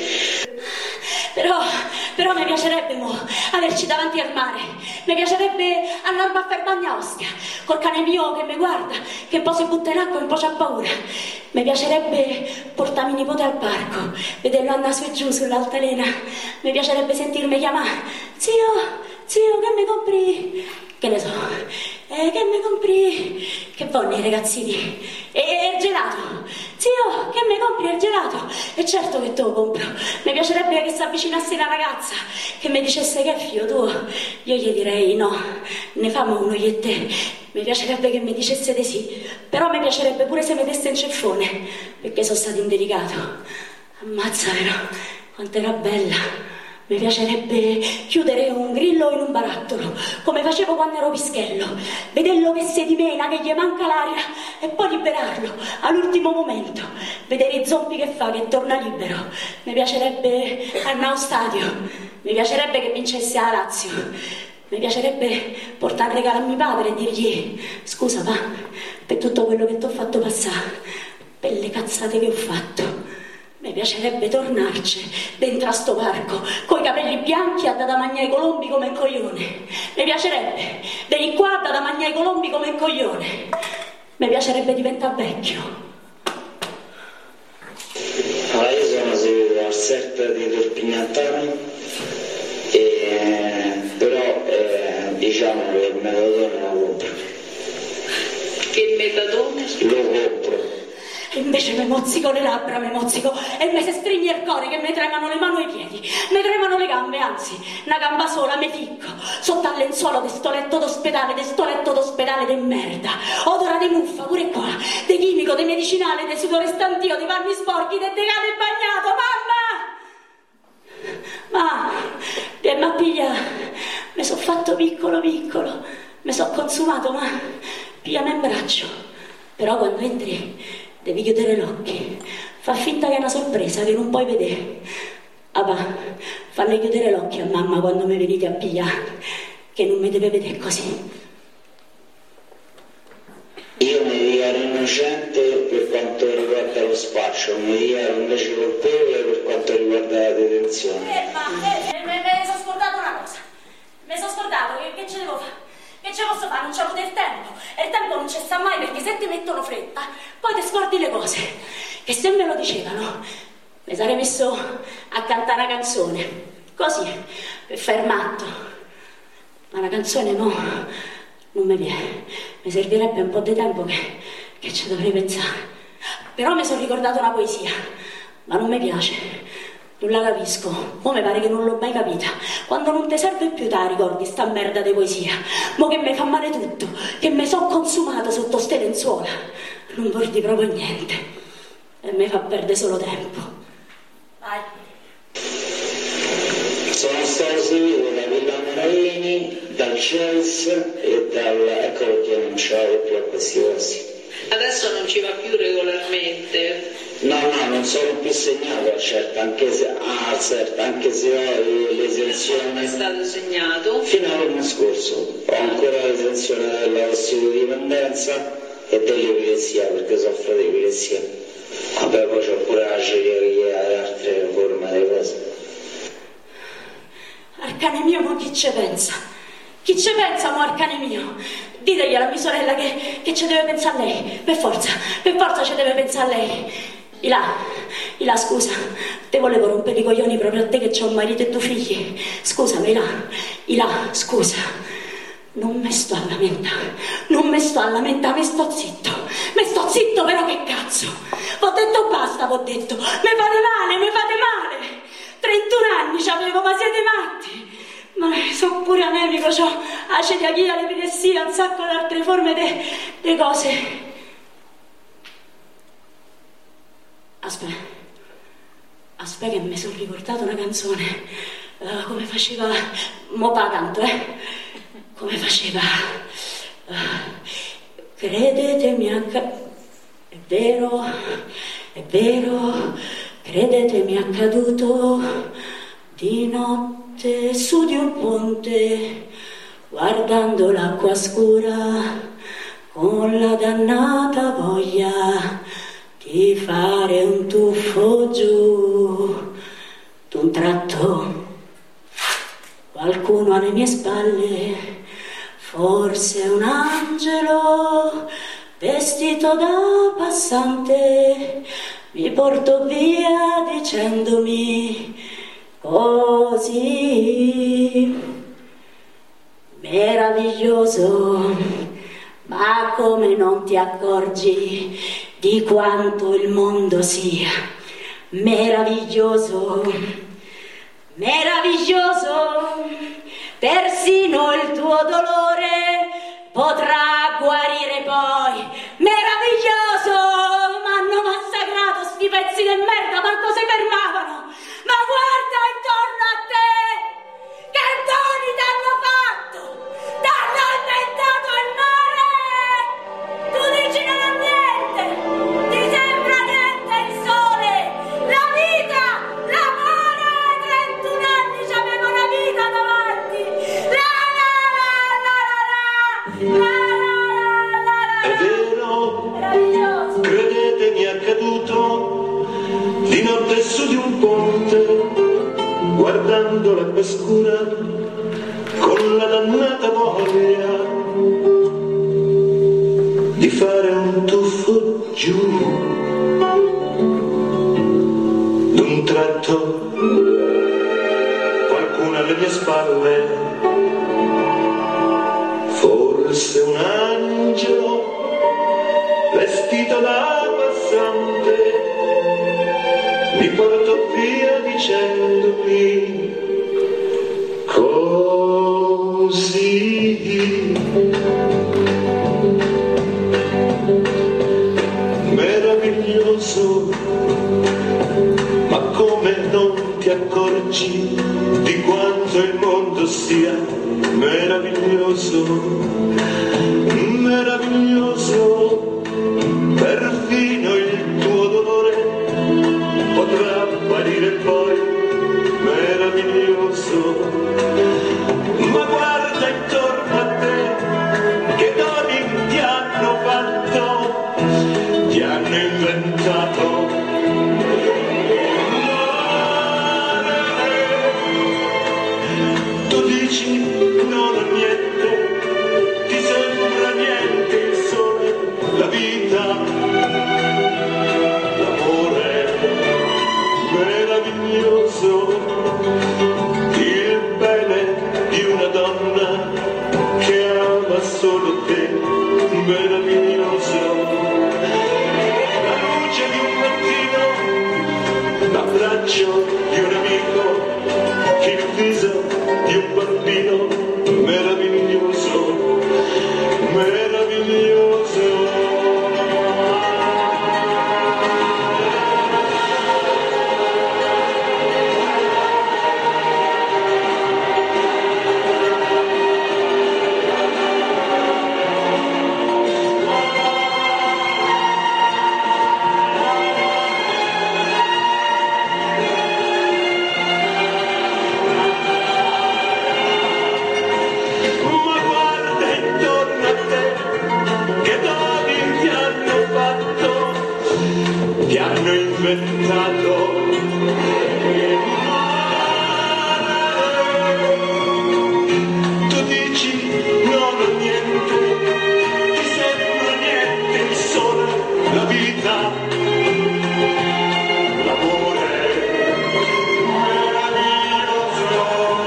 Però mi piacerebbe averci davanti al mare. Mi piacerebbe andare a fare bagno a Ostia, col cane mio che mi guarda, che un po' si butta in acqua e un po' c'ha paura. Mi piacerebbe portarmi nipote al parco, vederlo andare su e giù sull'altalena. Mi piacerebbe sentirmi chiamare: zio, che mi compri? Che ne so, che mi compri? Che vogliono i ragazzini? E il gelato? Zio, che mi compri il gelato? E certo che te lo compro. Mi piacerebbe che si avvicinasse una ragazza, che mi dicesse che è figlio tuo. Io gli direi no, ne famo uno io e te. Mi piacerebbe che mi dicesse di sì, però mi piacerebbe pure se mi desse un ceffone, perché sono stato indelicato. Ammazza però, quanto era bella. Mi piacerebbe chiudere un grillo in un barattolo, come facevo quando ero pischello, vederlo che si dimena, che gli manca l'aria, e poi liberarlo all'ultimo momento, vedere i zombie che fa, che torna libero. Mi piacerebbe andare allo stadio, mi piacerebbe che vincesse la Lazio, mi piacerebbe portare un regalo a mio padre e dirgli: scusa pa, per tutto quello che ti ho fatto passare, per le cazzate che ho fatto. Mi piacerebbe tornarci dentro a sto parco, coi capelli bianchi a da mangiare i colombi come un coglione. Mi piacerebbe venire qua da mangiare i colombi come un coglione. Mi piacerebbe diventare vecchio. Allora, io sono seguito al CERT di Torbignattara, però diciamo che il metadone lo compro. Che il metadone? Lo compro. E invece mi mozzico le labbra, mi mozzico e mi si stringe il cuore, che mi tremano le mani e i piedi, mi tremano le gambe, anzi, una gamba sola mi ficco sotto al lenzuolo di sto letto d'ospedale, medicinale di merda, odora di muffa, pure qua, di chimico, di medicinale, di sudore stantio, di panni sporchi, di decade bagnato, mamma! Ma piglia, mi sono fatto piccolo, mi sono consumato, ma pigliami in braccio. Però quando entri devi chiudere gli occhi, fa finta che è una sorpresa che non puoi vedere. Papà, fanno chiudere gli occhi a mamma quando mi venite a pigliare, che non mi deve vedere così. Io mi dichiaro innocente per quanto riguarda lo spaccio, mi dichiaro invece colpevole per quanto riguarda la detenzione. Mi sono scordato una cosa. Mi sono scordato che ce devo fare? Che ce posso fare? Non c'ho avuto il tempo. E il tempo non ci sta mai, perché se ti mettono fretta, poi ti scordi le cose. Che se me lo dicevano, mi sarei messo a cantare una canzone. Così, per far matto. Ma una canzone no, non mi viene. Mi servirebbe un po' di tempo che ci dovrei pensare. Però mi sono ricordato una poesia, ma non mi piace, non la capisco. Mo mi pare che non l'ho mai capita. Quando non ti serve più te ricordi sta merda di poesia. Mo che mi fa male tutto, che mi sono consumato sotto ste lenzuola. Non vorrei proprio niente e mi fa perdere solo tempo. Vai. Sono stato seguito da Villa Marini, dal CES e ecco perché non ce l'avevo più a questi posti. Adesso non ci va più regolarmente? No, non sono più segnato al CERT, anche se ho l'esenzione. Non è stato segnato? Fino all'anno scorso. Ho ancora l'esenzione della tossicodipendenza e dell'epilessia, perché soffro di epilessia. Vabbè, poi c'ho pure la celiachia e altre forme di cose. Arcane mio, ma chi ci pensa? Chi ci pensa, mo arcane mio? Ditegli alla mia sorella che ci deve pensare a lei. Per forza ci deve pensare a lei. Ila, scusa, te volevo rompere i coglioni proprio a te che c'ho un marito e due figli. Scusami, Ila, scusa. Non mi sto a lamentare, mi sto zitto, però che cazzo. Ho detto basta, mi fate male. 31 anni c'avevo, ma siete matti. Ma sono pure anemico, c'ho la celiachia, l'epilessia, un sacco di altre forme di cose. Aspetta che mi sono ricordato una canzone. Come faceva... Mo pa canto, Come faceva... credetemi è vero, credetemi è accaduto di notte su di un ponte, guardando l'acqua scura, con la dannata voglia di fare un tuffo giù. D'un tratto qualcuno alle mie spalle, forse un angelo vestito da passante, mi portò via dicendomi così: meraviglioso, ma come non ti accorgi di quanto il mondo sia meraviglioso, persino il tuo dolore potrà guarire poi. Meraviglioso, m'hanno massacrato sti pezzi di merda, manco si fermavano. Ma guarda intorno a te, che doni t'hanno fatto, t'hanno inventato il mare. Tu dici non è niente, ti sembra niente il sole, la vita, l'amore. 31 anni c'avevo una vita davanti. È vero, credetemi è accaduto di notte su di un ponte, guardando l'acqua scura con la dannata voglia di fare un tuffo giù. D'un tratto qualcuno alle mie spalle, forse un angelo vestito da passante, mi portò via dicendomi così: oggi di quanto il mondo sia meraviglioso, meraviglioso, perfino il tuo dolore potrà apparire poi meraviglioso. Ma guarda intorno a te, che doni ti hanno fatto, ti hanno inventato. Tu dici non ho niente, ti sembra niente il sole, la vita, l'amore meraviglioso, il bene di una donna che ama solo te, meraviglioso, la luce di un mattino, l'abbraccio di un amico, il viso di un bambino, meraviglioso, meraviglioso. Ti hanno inventato. Tu dici non ho niente, ti sembra niente il sole, la vita, l'amore meraviglioso.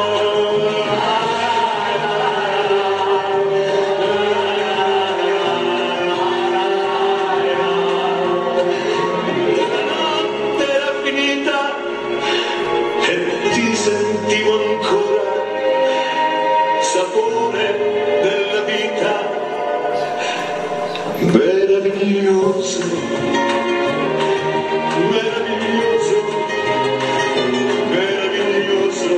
Sentivo ancora sapore della vita, meraviglioso, meraviglioso, meraviglioso,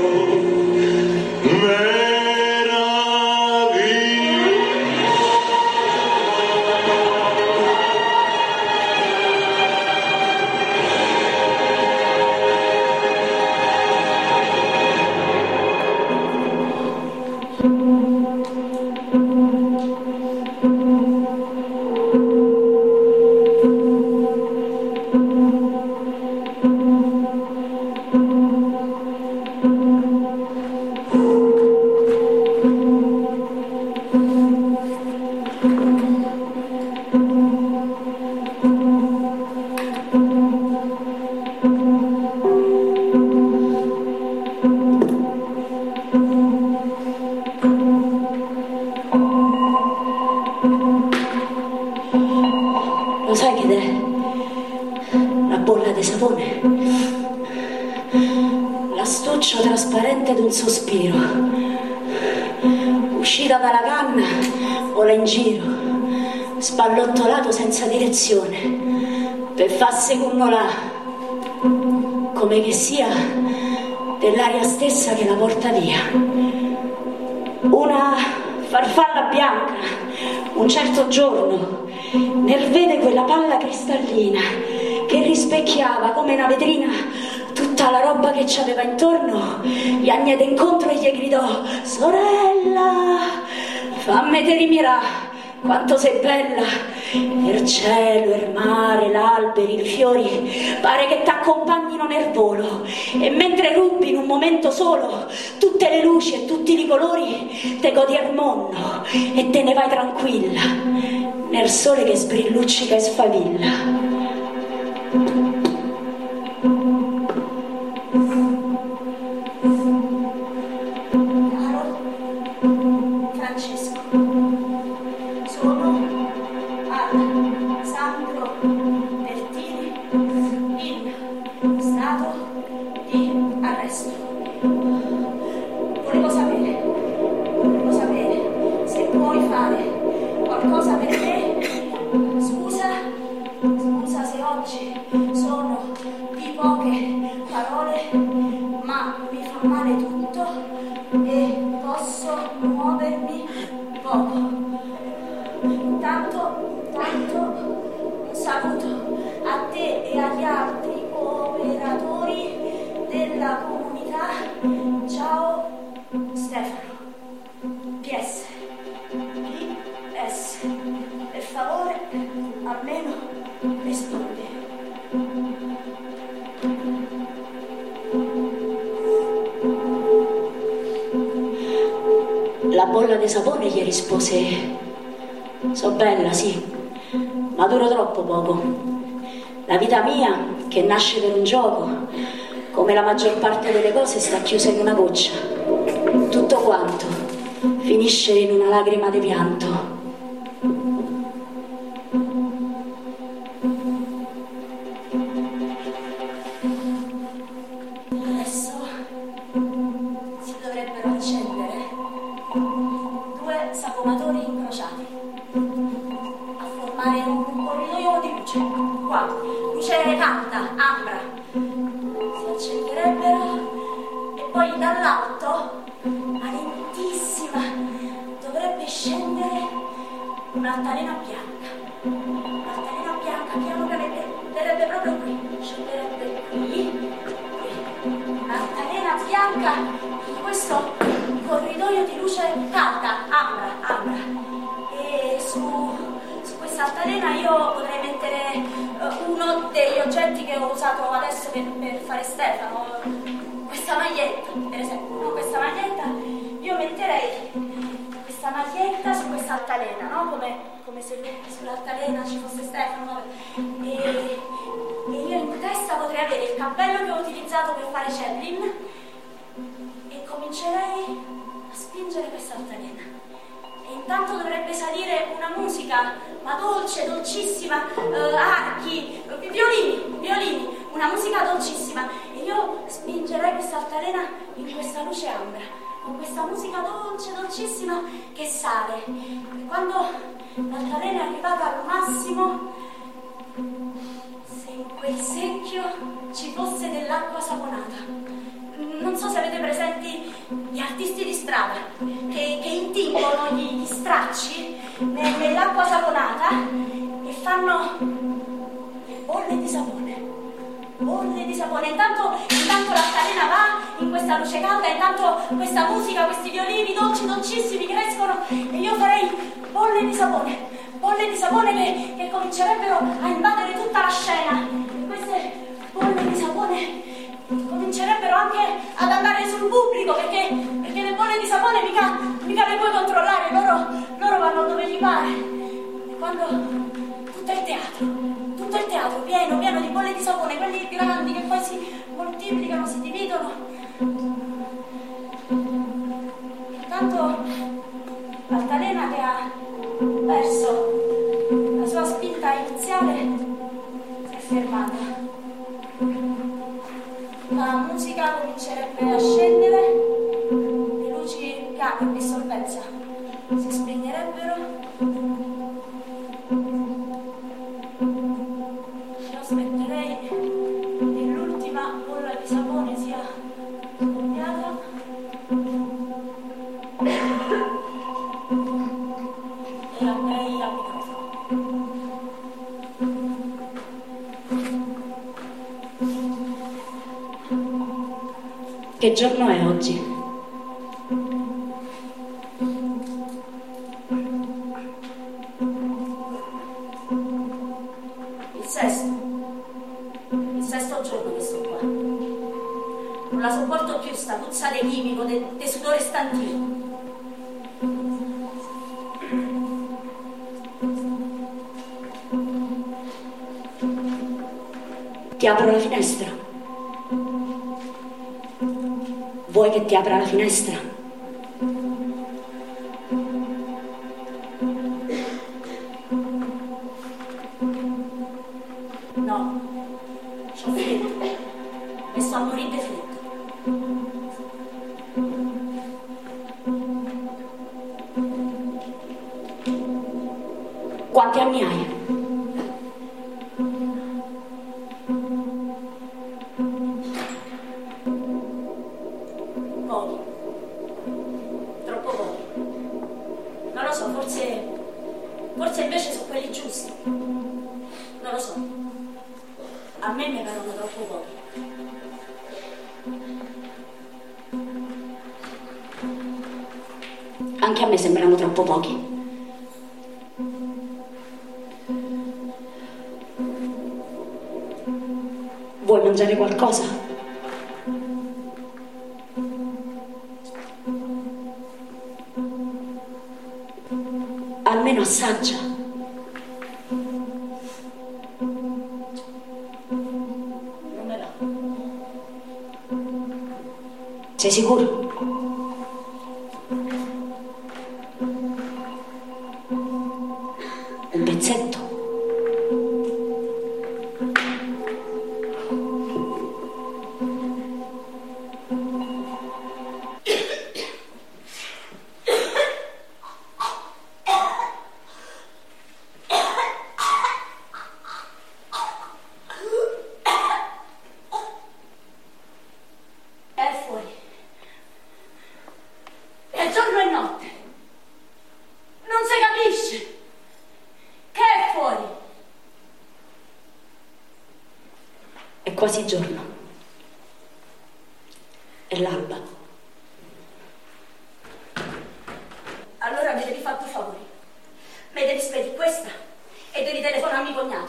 Lo sai che è? La bolla di sapone. L'astuccio trasparente d'un sospiro. Uscita dalla canna, vola in giro, spallottolato senza direzione, per farsi cunnolà, come che sia dell'aria stessa che la porta via. Una farfalla bianca, un certo giorno, nel vede quella palla cristallina che rispecchiava come una vetrina tutta la roba che c'aveva intorno, gli agnete incontro e gli gridò: sorella, fammi te rimirà quanto sei bella. Il cielo, il mare, l'alberi, i fiori pare che t'accompagnino nel volo, e mentre rubi in un momento solo tutte le luci e tutti i colori, te godi al mondo e te ne vai tranquilla nel sole che sbrilluccica e sfavilla. Volevo sapere se puoi fare qualcosa per me. Scusa se oggi sono di poche parole, ma mi Tess, per favore, almeno rispondi. La bolla di sapone gli rispose: so bella, sì, ma duro troppo poco. La vita mia, che nasce per un gioco, come la maggior parte delle cose, sta chiusa in una goccia. Tutto quanto finisce in una lacrima di pianto. Adesso si dovrebbero accendere due saponatori incrociati a formare un corridoio di luce. Qua, luce calda, ambra. Si accenderebbero e poi dall'alto, ma lentissima, dovrebbe scendere un'altalena bianca. Un'altalena bianca, piano piano, verrebbe proprio qui. Scenderebbe qui. Un'altalena bianca in questo corridoio di luce calda, ambra. E su questa altalena io potrei mettere uno degli oggetti che ho usato adesso per fare Stefano. Questa maglietta, per esempio, no? Questa maglietta, io metterei questa maglietta su questa altalena, no? Come se sull'altalena ci fosse Stefano. E io in testa potrei avere il cappello che ho utilizzato per fare Chaplin e comincerei a spingere questa altalena. E intanto dovrebbe salire una musica, ma dolce, dolcissima, archi, violini, una musica dolcissima. E io spingerei questa altalena in questa luce ambra, con questa musica dolce, dolcissima che sale. E quando l'altalena è arrivata al massimo, se in quel secchio ci fosse dell'acqua saponata. Non so se avete presenti gli artisti di strada che intingono gli stracci nell'acqua saponata e fanno bolle di sapone. Intanto l'altalena va in questa luce calda, intanto questa musica, questi violini dolci, dolcissimi crescono e io farei bolle di sapone che comincerebbero a invadere tutta la scena. E queste bolle di sapone comincerebbero anche ad andare sul pubblico, perché le bolle di sapone mica le puoi controllare, loro vanno dove gli pare. E quando tutto il teatro pieno di bolle di sapone, quelli grandi che poi si moltiplicano, si dividono. Intanto l'altalena, che ha perso la sua spinta iniziale, si è fermata. La musica comincerebbe a scendere, le luci di sorbenza si spegnerebbero. Io aspetterei che l'ultima bolla di sapone sia scoppiata e andrei al microfono. Che giorno è oggi? Il sesto giorno che sto qua. Non la sopporto più sta puzza di chimico, di sudore stantino. Ti apro la finestra. Vuoi che ti apra la finestra? No, c'ho freddo e sto a morire di freddo. Quanti anni hai? Pochi. Troppo pochi. Non lo so, forse invece sono quelli giusti. Non lo so. A me mi parano troppo pochi. Anche a me sembrano troppo pochi. Vuoi mangiare qualcosa? Almeno assaggia. Non me la... Sei sicuro? Un pezzetto? Quasi giorno. È l'alba. Allora mi devi fare due favori. Mi devi spedire questa e devi telefonare a mio cognato.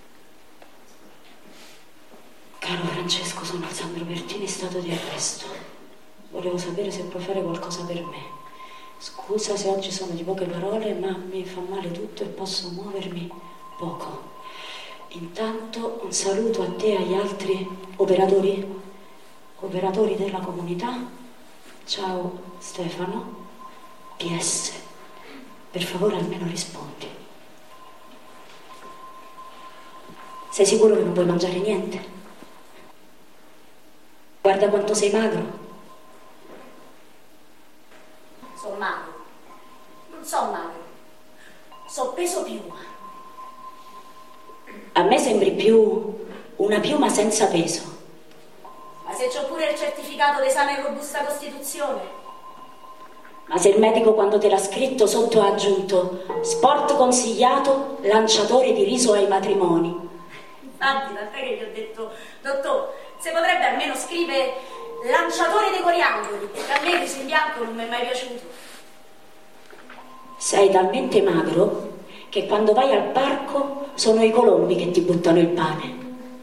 Caro Francesco, sono Alessandro Pertini in stato di arresto. Volevo sapere se puoi fare qualcosa per me. Scusa se oggi sono di poche parole, ma mi fa male tutto e posso muovermi poco. Intanto un saluto a te e agli altri operatori della comunità. Ciao Stefano. PS, per favore almeno rispondi. Sei sicuro che non vuoi mangiare niente? Guarda quanto sei magro. Sono magro. Non so magro. So peso piuma. A me sembri più una piuma senza peso. Ma se c'ho pure il certificato d'esame in robusta costituzione? Ma se il medico quando te l'ha scritto sotto ha aggiunto sport consigliato, lanciatore di riso ai matrimoni? Infatti, tant'è che gli ho detto, dottor, se potrebbe almeno scrivere lanciatore dei coriandoli, perché a me il riso in bianco non mi è mai piaciuto. Sei talmente magro che quando vai al parco sono i colombi che ti buttano il pane.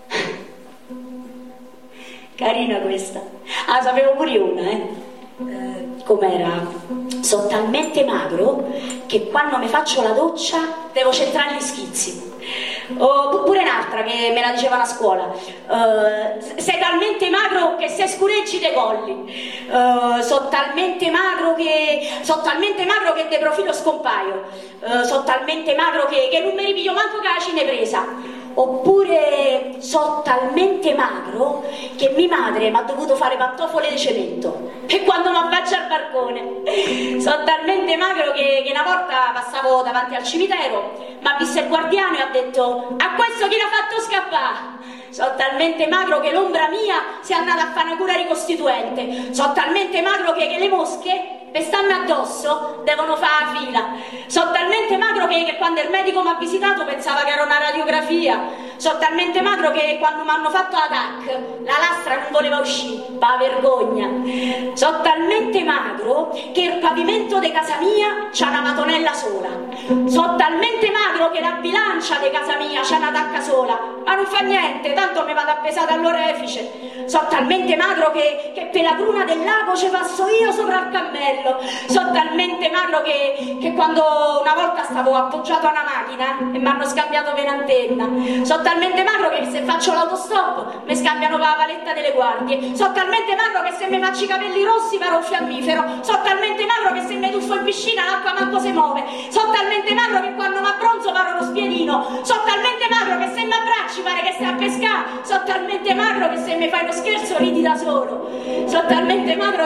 Carina questa. Ah, sapevo pure una, com'era? Sono talmente magro che quando mi faccio la doccia devo centrare gli schizzi. Oppure un'altra che me la dicevano a scuola. Sei talmente magro che se scureggi te colli. So talmente magro che de profilo scompaio. So talmente magro che non mi ripiglio manco che la cinepresa. Oppure so talmente magro che mia madre mi ha dovuto fare pantofole di cemento e quando mi affaccio al balcone. So talmente magro che una volta passavo davanti al cimitero, mi ha visto il guardiano e ha detto: a questo chi l'ha fatto scappare? So talmente magro che l'ombra mia si è andata a fare una cura ricostituente. So talmente magro che le mosche per starmi addosso devono fare la fila. So talmente magro che quando il medico mi ha visitato pensava che era una radiografia. So talmente magro che quando mi hanno fatto la TAC la lastra non voleva uscire, pa' vergogna. So talmente magro che il pavimento di casa mia c'ha una matonella sola. So talmente magro che la bilancia di casa mia c'ha una tacca sola, ma non fa niente, tanto mi vado appesata all'orefice. So talmente magro che per la cruna del lago ci passo io sopra il cammello. So talmente magro che quando una volta stavo appoggiato a una macchina e mi hanno scambiato per antenna. So talmente magro che se faccio l'autostop mi scambiano per la paletta delle guardie. So talmente magro che se mi faccio i capelli rossi paro un fiammifero. So talmente magro che se mi tuffo in piscina l'acqua manco si muove. So talmente magro che quando mi abbronzo paro uno spiedino. So talmente magro che se mi abbracci pare che stai a pescare. So talmente magro che se mi fai uno scherzo ridi da solo. So talmente magro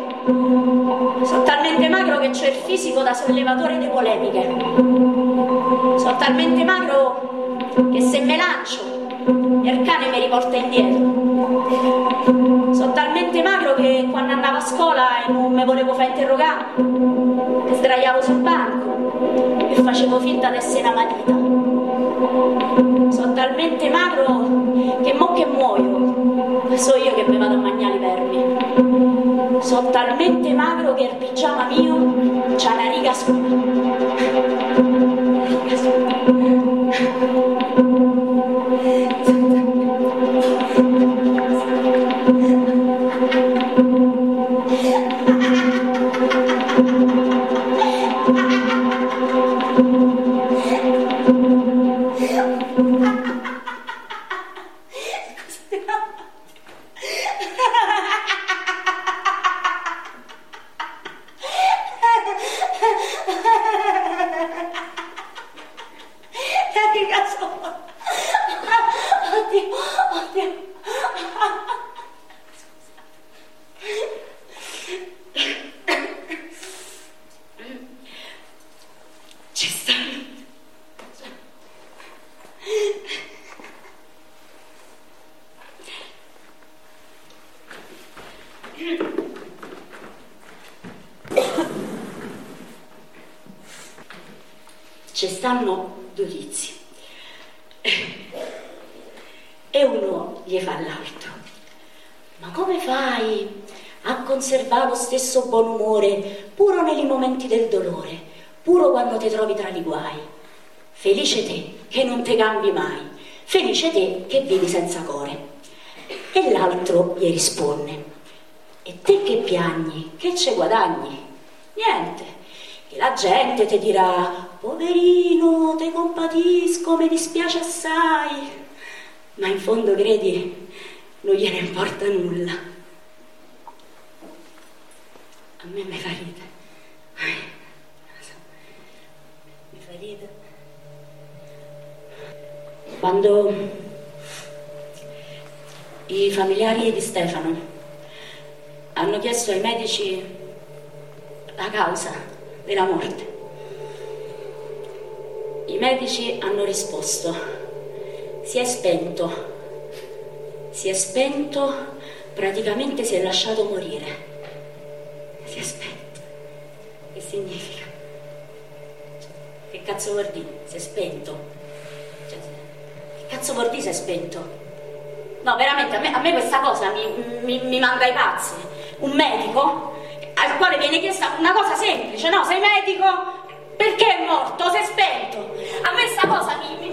che c'ho il fisico da sollevatore di polemiche. So talmente magro che se me lancio il cane mi riporta indietro. So talmente magro che quando andavo a scuola e non mi volevo far interrogare, sdraiavo sul banco e facevo finta di essere una matita. So talmente magro che mo che muoio so io che mi vado a mangiare i vermi. So talmente magro che il pigiama mio c'ha una riga scura. Riga scura. ci stanno due tizi e uno gli fa all'altro: ma come fai a conservare lo stesso buon umore puro nei momenti del dolore, puro quando ti trovi tra i guai? Felice te che non te cambi mai, felice te che vivi senza core. E l'altro gli risponde: e te che piagni, che ce guadagni? Niente, che la gente ti dirà: poverino, te compatisco, mi dispiace assai, ma in fondo credi non gliene importa nulla. A me mi fa ridere, mi fa ridere quando i familiari di Stefano hanno chiesto ai medici la causa della morte. I medici hanno risposto: si è spento, praticamente si è lasciato morire. Si è spento. Che significa? Che cazzo vuol dire? Si è spento? Cioè, che cazzo vuol dire si è spento? No, veramente, a me questa cosa mi manda ai pazzi. Un medico al quale viene chiesta una cosa semplice: no, sei medico? Perché è morto? Si è spento. A me questa cosa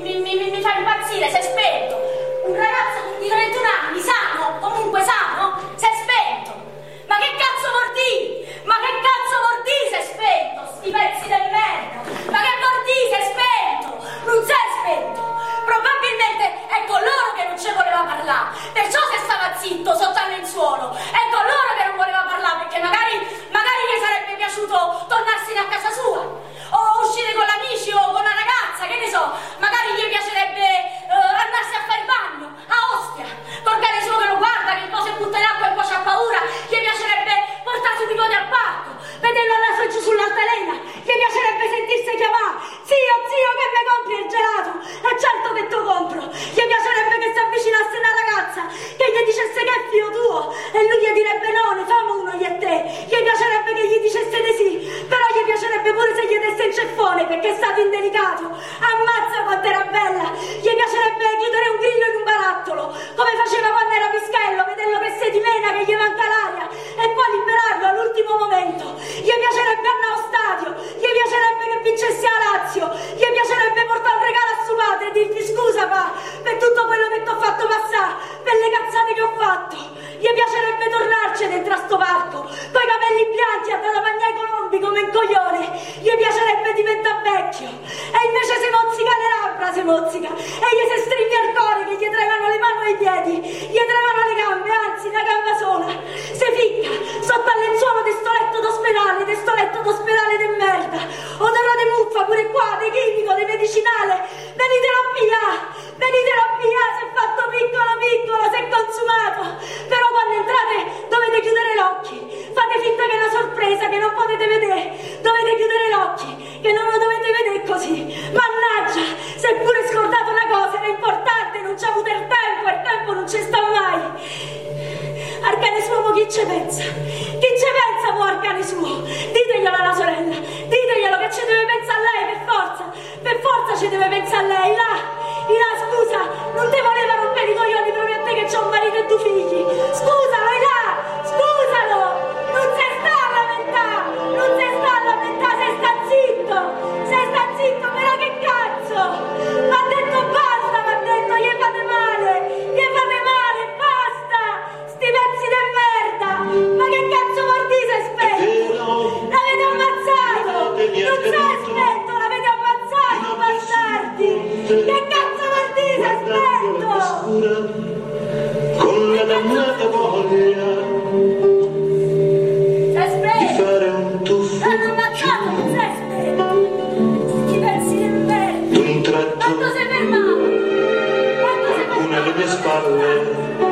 mi fa impazzire. Si è spento. Un ragazzo di 31 anni, sano, comunque sano, si è spento. Ma che cazzo vuol dire? Ma che cazzo vuol dire si è spento? Sti pezzi del merda. Ma che vuol dire si è spento? Non si è spento. Probabilmente è con loro che non ci voleva parlare, perciò se stava zitto sotto al lenzuolo. È con loro che non voleva parlare, perché magari gli sarebbe piaciuto tornarsene a casa sua, o uscire con gli amici o con una ragazza, che ne so. Magari gli piacerebbe andarsi a fare il bagno a Ostia col cane suo che lo guarda, che un po' si butta in acqua e poi c'ha paura. Gli piacerebbe portarsi un nipote al parco, vederlo là giù sull'altalena. Gli piacerebbe sentirsi chiamare: zio, che mi compri il gelato? E certo che tu compro. Gli piacerebbe che si avvicinasse una ragazza che gli dicesse che è figlio tuo, e lui gli direbbe: no, ne famo uno io e te. Gli piacerebbe che gli dicesse di sì, però gli piacerebbe pure se gli desse il ceffone, perché è stato indelicato. Ammazza quanto era bella. Gli piacerebbe chiudere un grillo in un barattolo, come faceva quando era pischello, vederlo che si dimena, che gli manca l'aria, e poi liberarlo all'ultimo momento. Gli piacerebbe andare allo stadio, gli piacerebbe che vincesse la Lazio, gli piacerebbe portare un regalo a suo padre e dirgli: scusa pa, per tutto quello che ti ho fatto passare, per le cazzate che ho fatto. Gli piacerebbe tornarci dentro a sto parco, coi capelli bianchi, a da mangiare i colombi come un coglione. Gli piacerebbe diventare vecchio, e invece si mozzica le labbra, si mozzica, e gli si stringe il cuore, che gli tremano le mani e i piedi, gli tremano le gambe, anzi una gamba sola. Si ficca sotto al lenzuolo di sto letto d'ospedale di merda. Odore di muffa pure qua, di chimico, di medicinale. Venitelo a pigliare, si è fatto piccolo, si è consumato. Però quando entrate dovete chiudere gli occhi, fate finta che è una sorpresa che non potete vedere, dovete chiudere gli occhi, che non lo dovete vedere così. Mannaggia, si è pure scordato una cosa, era importante, non c'ha avuto il tempo non ci sta mai. Arcane suo, chi ci pensa? Chi ci pensa può arcane suo? Diteglielo alla sorella, diteglielo che ci deve pensare a lei, per forza ci deve pensare a lei. Là, scusa, non ti voleva rompere i coglioni proprio a te che c'ho un marito e due figli. Scusalo, scusalo, non si sta a lamentare, se sta zitto, però che cazzo? M'ha detto basta, gli fate male, basta, sti pezzi di merda. Ma che cazzo vuol dire se è spento? L'avete ammazzato, non si è spento, l'avete ammazzato, bastardi. Che cazzo vuol dire se è spento? Con la dannata voglia di fare un tuffo l'hanno ammazzato, non si è spento. Sti pezzi di merda. d'un tratto, Quando sei fermato? una alle mie spalle,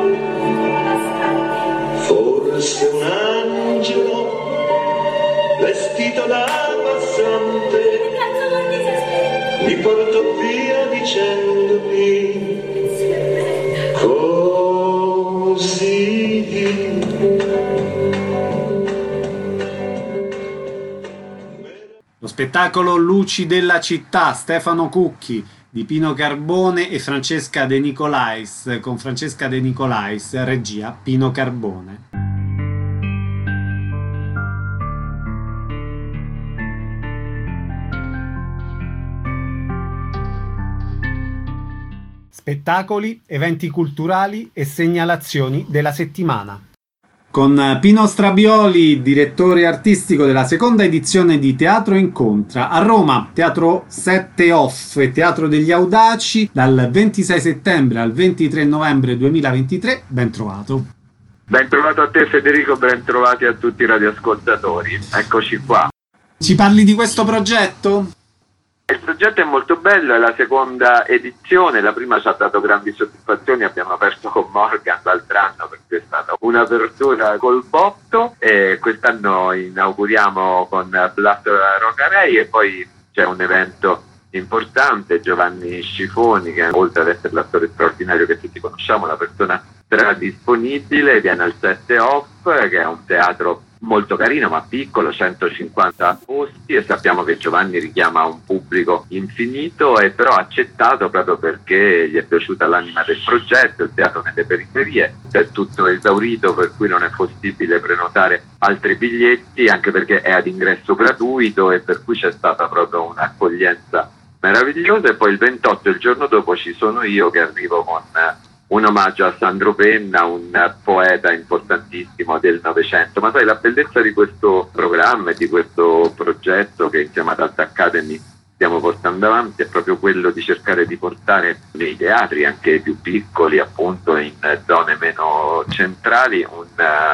forse un angelo vestito da passante Che cazzo vuol dire se è spento? mi portò via dicendomi così. Lo spettacolo Luci della città, Stefano Cucchi di Pino Carbone e Francesca De Nicolais, con Francesca De Nicolais, regia Pino Carbone. Spettacoli, eventi culturali e segnalazioni della settimana. Con Pino Strabioli, direttore artistico della seconda edizione di Teatro Incontra, a Roma, Teatro 7 Off e Teatro degli Audaci, dal 26 settembre al 23 novembre 2023. Ben trovato. Ben trovato a te Federico, ben trovati a tutti i radioascoltatori. Eccoci qua. Ci parli di questo progetto? Il progetto è molto bello, è la seconda edizione, la prima ci ha dato grandi soddisfazioni, abbiamo aperto con Morgan l'altro anno perché è stata un'apertura col botto e quest'anno inauguriamo con Blast Rocarei e poi c'è un evento importante, Giovanni Scifoni, che oltre ad essere l'attore straordinario che tutti conosciamo, la persona disponibile, viene al 7 Off, che è un teatro molto carino ma piccolo, 150 posti, e sappiamo che Giovanni richiama un pubblico infinito e però ha accettato proprio perché gli è piaciuta l'anima del progetto, il teatro nelle periferie è tutto esaurito per cui non è possibile prenotare altri biglietti, anche perché è ad ingresso gratuito e per cui c'è stata proprio un'accoglienza meravigliosa. E poi il 28, il giorno dopo, ci sono io che arrivo con un omaggio a Sandro Penna, un poeta importantissimo del Novecento. Ma sai, la bellezza di questo programma e di questo progetto che insieme ad Art Academy stiamo portando avanti è proprio quello di cercare di portare nei teatri, anche più piccoli, appunto in zone meno centrali, un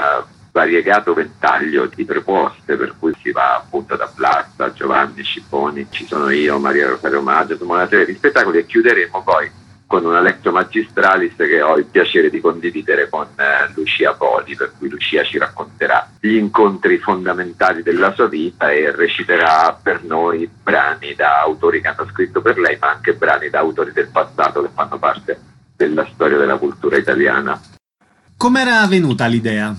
variegato ventaglio di proposte, per cui si va appunto da Blasta, Giovanni Scifoni, ci sono io, Maria Rosario Maggio, insomma una serie di spettacoli, e chiuderemo poi con una Lectio Magistralis che ho il piacere di condividere con Lucia Poli, per cui Lucia ci racconterà gli incontri fondamentali della sua vita e reciterà per noi brani da autori che hanno scritto per lei, ma anche brani da autori del passato che fanno parte della storia della cultura italiana. Com'era venuta l'idea?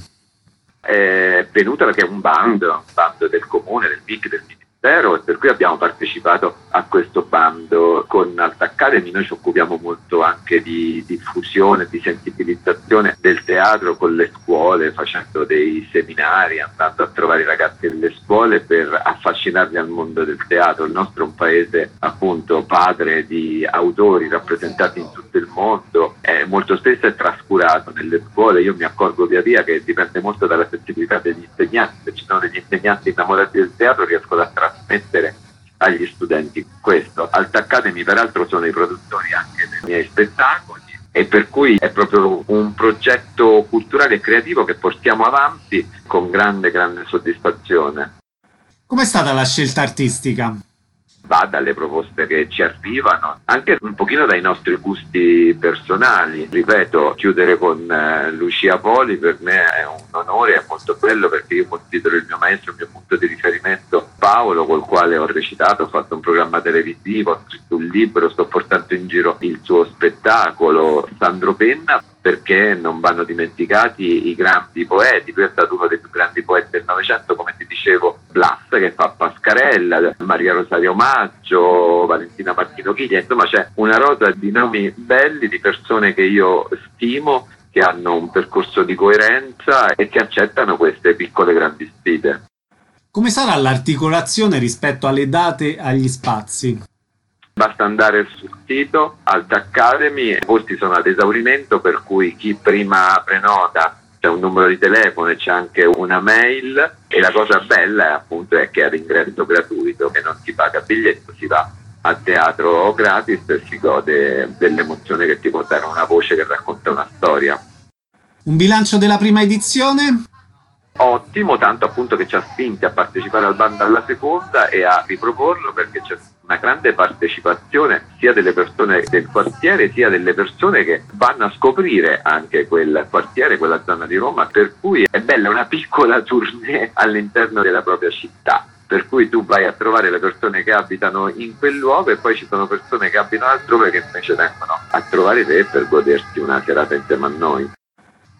È venuta perché è un bando del comune, del MIC, del Ministero, e per cui abbiamo partecipato a questo bando con Art Academy. Noi ci occupiamo molto anche di diffusione, di sensibilizzazione del teatro con le scuole, facendo dei seminari, andando a trovare i ragazzi nelle scuole per affascinarli al mondo del teatro. Il nostro è un paese appunto padre di autori rappresentati in tutto il mondo, molto spesso è trascurato nelle scuole. Io mi accorgo via via che dipende molto dalla sensibilità degli insegnanti. Se ci sono degli insegnanti innamorati del teatro riescono a trasmettere agli studenti questo. Art Academy peraltro sono i produttori anche dei miei spettacoli e per cui è proprio un progetto culturale e creativo che portiamo avanti con grande soddisfazione. Com'è stata la scelta artistica? Va dalle proposte che ci arrivano, anche un pochino dai nostri gusti personali. Ripeto, chiudere con Lucia Poli per me è un onore, è molto bello perché io considero il mio maestro, il mio punto di riferimento Paolo, col quale ho recitato, ho fatto un programma televisivo, ho scritto un libro, sto portando in giro il suo spettacolo. Sandro Penna, perché non vanno dimenticati i grandi poeti. Lui è stato uno dei più grandi poeti del Novecento, come ti dicevo, Blas che fa Pascarella, Maria Rosario Maggio, Valentina Martino Chiglia, insomma c'è una rosa di nomi belli, di persone che io stimo, che hanno un percorso di coerenza e che accettano queste piccole grandi sfide. Come sarà l'articolazione rispetto alle date e agli spazi? Basta andare sul sito Art Academy, i posti sono ad esaurimento, per cui chi prima prenota c'è un numero di telefono e c'è anche una mail, e la cosa bella appunto è che è ad ingresso gratuito, che non si paga biglietto, si va a teatro gratis e si gode dell'emozione che ti può dare una voce che racconta una storia. Un bilancio della prima edizione? Ottimo, tanto appunto che ci ha spinti a partecipare al bando alla seconda e a riproporlo, perché c'è una grande partecipazione sia delle persone del quartiere sia delle persone che vanno a scoprire anche quel quartiere, quella zona di Roma, per cui è bella una piccola tournée all'interno della propria città, per cui tu vai a trovare le persone che abitano in quel luogo e poi ci sono persone che abitano altrove che invece vengono a trovare te per godersi una serata insieme a noi.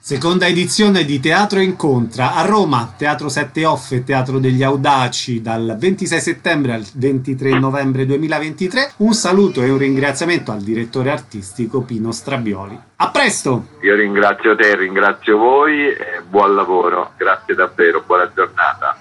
Seconda edizione di Teatro Incontra a Roma, Teatro 7 Off e Teatro degli Audaci dal 26 settembre al 23 novembre 2023. Un saluto e un ringraziamento al direttore artistico Pino Strabioli. A presto! Io ringrazio te, ringrazio voi e buon lavoro. Grazie davvero, buona giornata.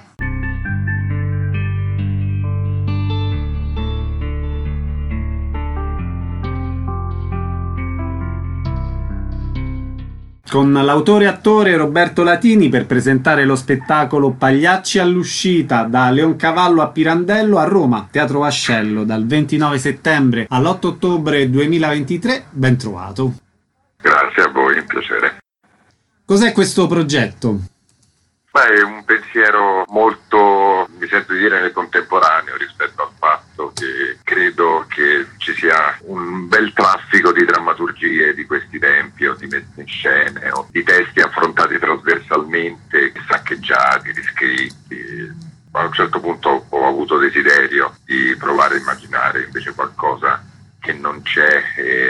Con l'autore e attore Roberto Latini per presentare lo spettacolo Pagliacci all'uscita da Leoncavallo a Pirandello a Roma, Teatro Vascello, dal 29 settembre all'8 ottobre 2023. Ben trovato. Grazie a voi, un piacere. Cos'è questo progetto? Beh, è un pensiero molto, mi sento di dire, nel contemporaneo rispetto al fatto che credo che ci sia un bel traffico di drammaturgie di questi tempi o di messe in scene o di testi affrontati trasversalmente, saccheggiati, riscritti. A un certo punto ho avuto desiderio di provare a immaginare invece qualcosa che non c'è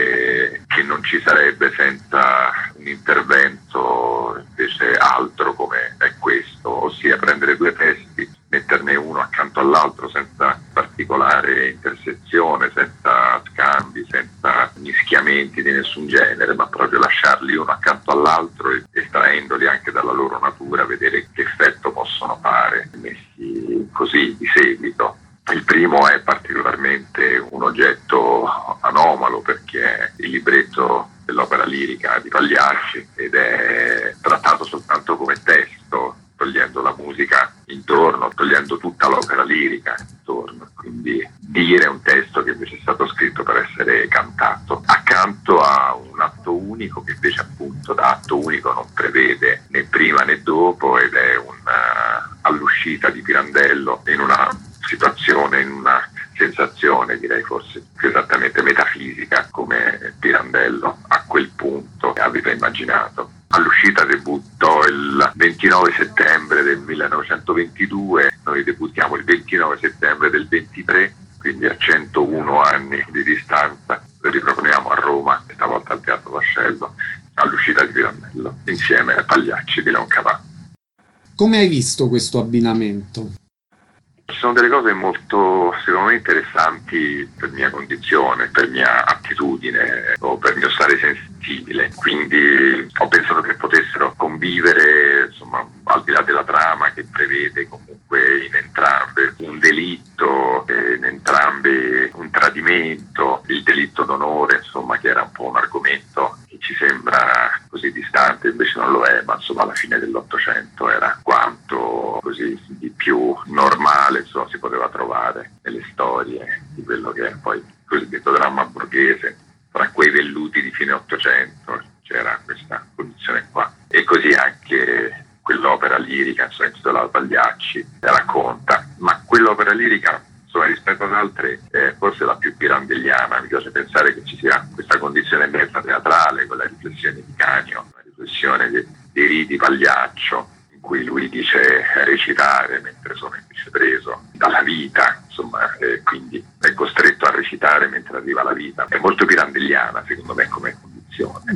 e che non ci sarebbe senza un intervento invece altro come è questo, ossia prendere due testi, metterne uno accanto all'altro senza particolare intersezione, senza scambi, senza mischiamenti di nessun genere, ma proprio lasciarli uno accanto all'altro e estraendoli anche dalla loro natura, vedere che effetto possono fare messi così di seguito. Il primo è particolarmente un oggetto anomalo perché è il libretto dell'opera lirica di Pagliacci ed è trattato soltanto come testo, togliendo la musica intorno, togliendo tutta l'opera lirica intorno, quindi dire un testo che invece è stato scritto per essere cantato, accanto a un atto unico che invece appunto da atto unico non prevede né prima né dopo ed è all'uscita di Pirandello in una situazione, in una sensazione direi forse più esattamente metafisica come Pirandello a quel punto aveva immaginato. All'uscita debuttò il 29 settembre del 1922, noi debuttiamo il 29 settembre del 23, quindi a 101 anni di distanza riproponiamo a Roma, stavolta al Teatro Vascello, all'uscita di Pirandello, insieme a Pagliacci di Leoncavallo. Come hai visto questo abbinamento? Ci sono delle cose molto, secondo me, interessanti per mia condizione, per mia attitudine o per mio stare sensibile. Quindi ho pensato che potessero convivere, insomma, al di là della trama che prevede comunque in entrambe un delitto, in entrambe un tradimento, il delitto d'onore, insomma, che era un po' un argomento che ci sembra così distante, invece non lo è, ma insomma alla fine dell'Ottocento era quanto così di più normale, insomma, si poteva trovare nelle storie di quello che è poi il cosiddetto dramma borghese. Tra quei velluti di fine Ottocento c'era questa condizione qua. E così anche quell'opera lirica, insomma, intitolata Pagliacci, racconta. Ma quell'opera lirica, insomma, rispetto ad altre, è forse la più pirandelliana. Mi piace pensare che ci sia questa condizione mezza teatrale, con la riflessione di Canio, la riflessione dei riti Pagliaccio, in cui lui dice recitare mentre sono invece preso dalla vita, insomma, quindi è costretto a recitare mentre arriva la vita. È molto pirandelliana, secondo me, come condizione.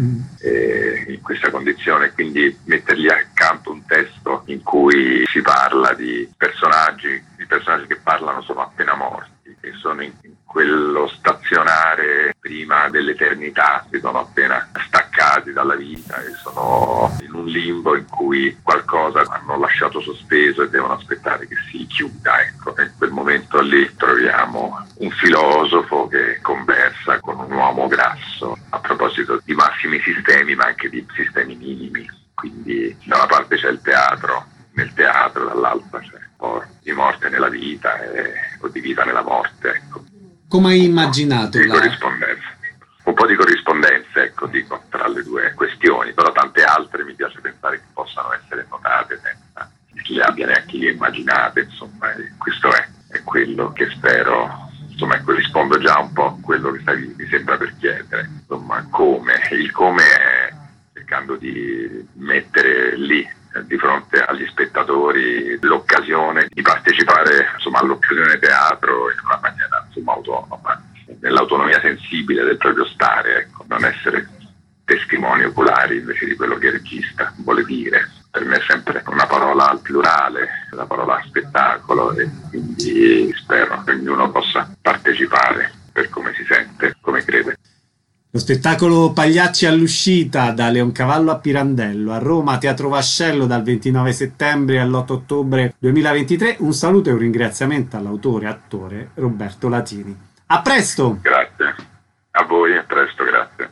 In questa condizione, quindi mettergli accanto un testo in cui si parla di personaggi che parlano sono appena morti, che sono in quello stazionare prima dell'eternità, si sono appena staccati dalla vita e sono in un limbo in cui qualcosa hanno lasciato sospeso e devono aspettare che si chiuda. Ecco, in quel momento lì troviamo un filosofo che conversa con un uomo grasso a proposito di massimi sistemi ma anche di sistemi minimi. Quindi da una parte c'è il teatro, nel teatro, dall'altra c'è un po' di morte nella vita o di vita nella morte, ecco. Come hai immaginato corrispondenza? Un po' di corrispondenza, ecco, dico, tra le due questioni, però tante altre mi piace pensare che possano essere notate senza che le abbia neanche io immaginate, insomma, questo è quello che spero, insomma, rispondo già un po' a quello che mi sembra per chiedere, insomma, il come è cercando di mettere lì di fronte agli spettatori l'occasione di partecipare, insomma, all'occasione teatro in una maniera, insomma, autonoma, nell'autonomia sensibile del proprio stare, ecco, non essere testimoni oculari invece di quello che il regista vuole dire. Per me è sempre una parola al plurale, la parola spettacolo, e quindi spero che ognuno possa partecipare per come si sente, come crede. Lo spettacolo Pagliacci all'uscita, da Leoncavallo a Pirandello, a Roma, Teatro Vascello, dal 29 settembre all'8 ottobre 2023. Un saluto e un ringraziamento all'autore e attore Roberto Latini. A presto! Grazie, a voi, a presto, grazie.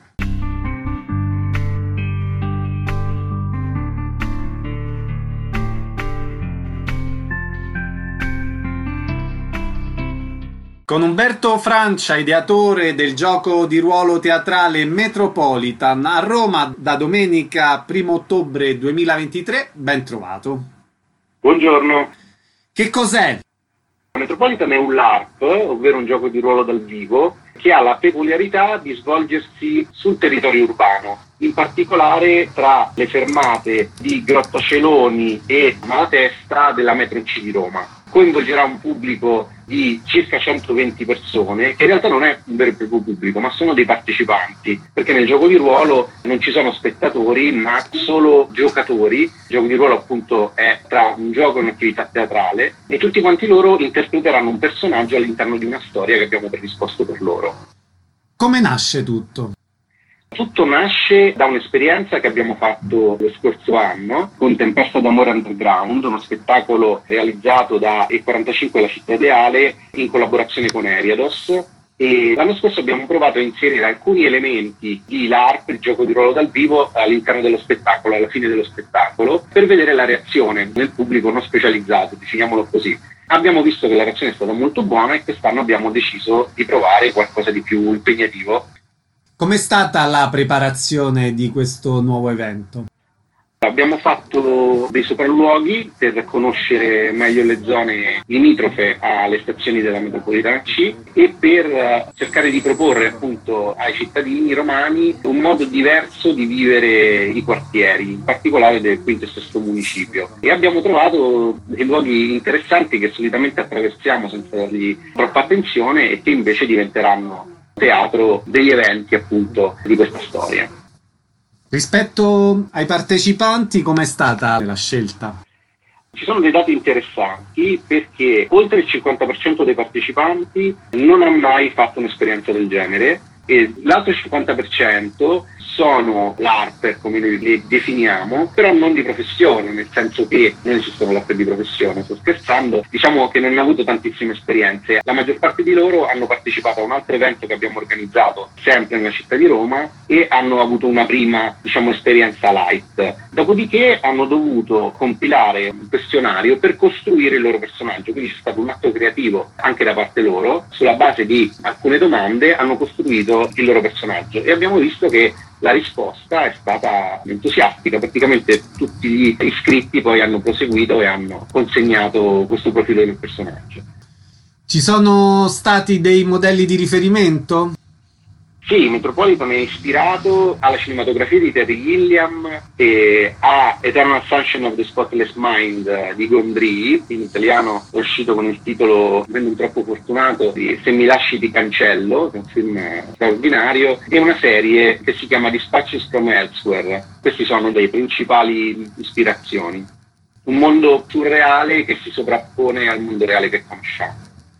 Con Umberto Francia, ideatore del gioco di ruolo teatrale Metropolitan, a Roma da domenica 1 ottobre 2023, ben trovato. Buongiorno. Che cos'è? Metropolitan è un LARP, ovvero un gioco di ruolo dal vivo, che ha la peculiarità di svolgersi sul territorio urbano, in particolare tra le fermate di Grottaceloni e Malatesta della metro C di Roma. Coinvolgerà un pubblico di circa 120 persone, che in realtà non è un vero e proprio pubblico, ma sono dei partecipanti, perché nel gioco di ruolo non ci sono spettatori, ma solo giocatori. Il gioco di ruolo appunto è tra un gioco e un'attività teatrale, e tutti quanti loro interpreteranno un personaggio all'interno di una storia che abbiamo predisposto per loro. Come nasce tutto? Tutto nasce da un'esperienza che abbiamo fatto lo scorso anno con Tempesta d'Amore Underground, uno spettacolo realizzato da E45 La Città Ideale in collaborazione con Eriados, e l'anno scorso abbiamo provato a inserire alcuni elementi di LARP, il gioco di ruolo dal vivo, all'interno dello spettacolo, alla fine dello spettacolo, per vedere la reazione nel pubblico non specializzato, definiamolo così. Abbiamo visto che la reazione è stata molto buona e quest'anno abbiamo deciso di provare qualcosa di più impegnativo. Com'è stata la preparazione di questo nuovo evento? Abbiamo fatto dei sopralluoghi per conoscere meglio le zone limitrofe alle stazioni della metropolitana C e per cercare di proporre appunto ai cittadini romani un modo diverso di vivere i quartieri, in particolare del quinto e sesto municipio. E abbiamo trovato dei luoghi interessanti che solitamente attraversiamo senza dargli troppa attenzione e che invece diventeranno teatro degli eventi appunto di questa storia. Rispetto ai partecipanti, com'è stata la scelta? Ci sono dei dati interessanti perché oltre il 50% dei partecipanti non ha mai fatto un'esperienza del genere e l'altro 50% sono LARPer, come noi li definiamo, però non di professione, nel senso che non esistono LARPer di professione, sto scherzando, diciamo che non hanno avuto tantissime esperienze. La maggior parte di loro hanno partecipato a un altro evento che abbiamo organizzato sempre nella città di Roma e hanno avuto una prima, esperienza light. Dopodiché hanno dovuto compilare un questionario per costruire il loro personaggio, quindi c'è stato un atto creativo anche da parte loro. Sulla base di alcune domande hanno costruito il loro personaggio e abbiamo visto che la risposta è stata entusiastica, praticamente tutti gli iscritti poi hanno proseguito e hanno consegnato questo profilo del personaggio. Ci sono stati dei modelli di riferimento? Sì, Metropolitan è ispirato alla cinematografia di Terry Gilliam e a Eternal Sunshine of the Spotless Mind di Gondry, in italiano è uscito con il titolo, non troppo fortunato, di Se mi lasci ti cancello, che è un film straordinario, e una serie che si chiama Dispatches from Elsewhere. Questi sono dei principali ispirazioni. Un mondo surreale che si sovrappone al mondo reale che conosciamo.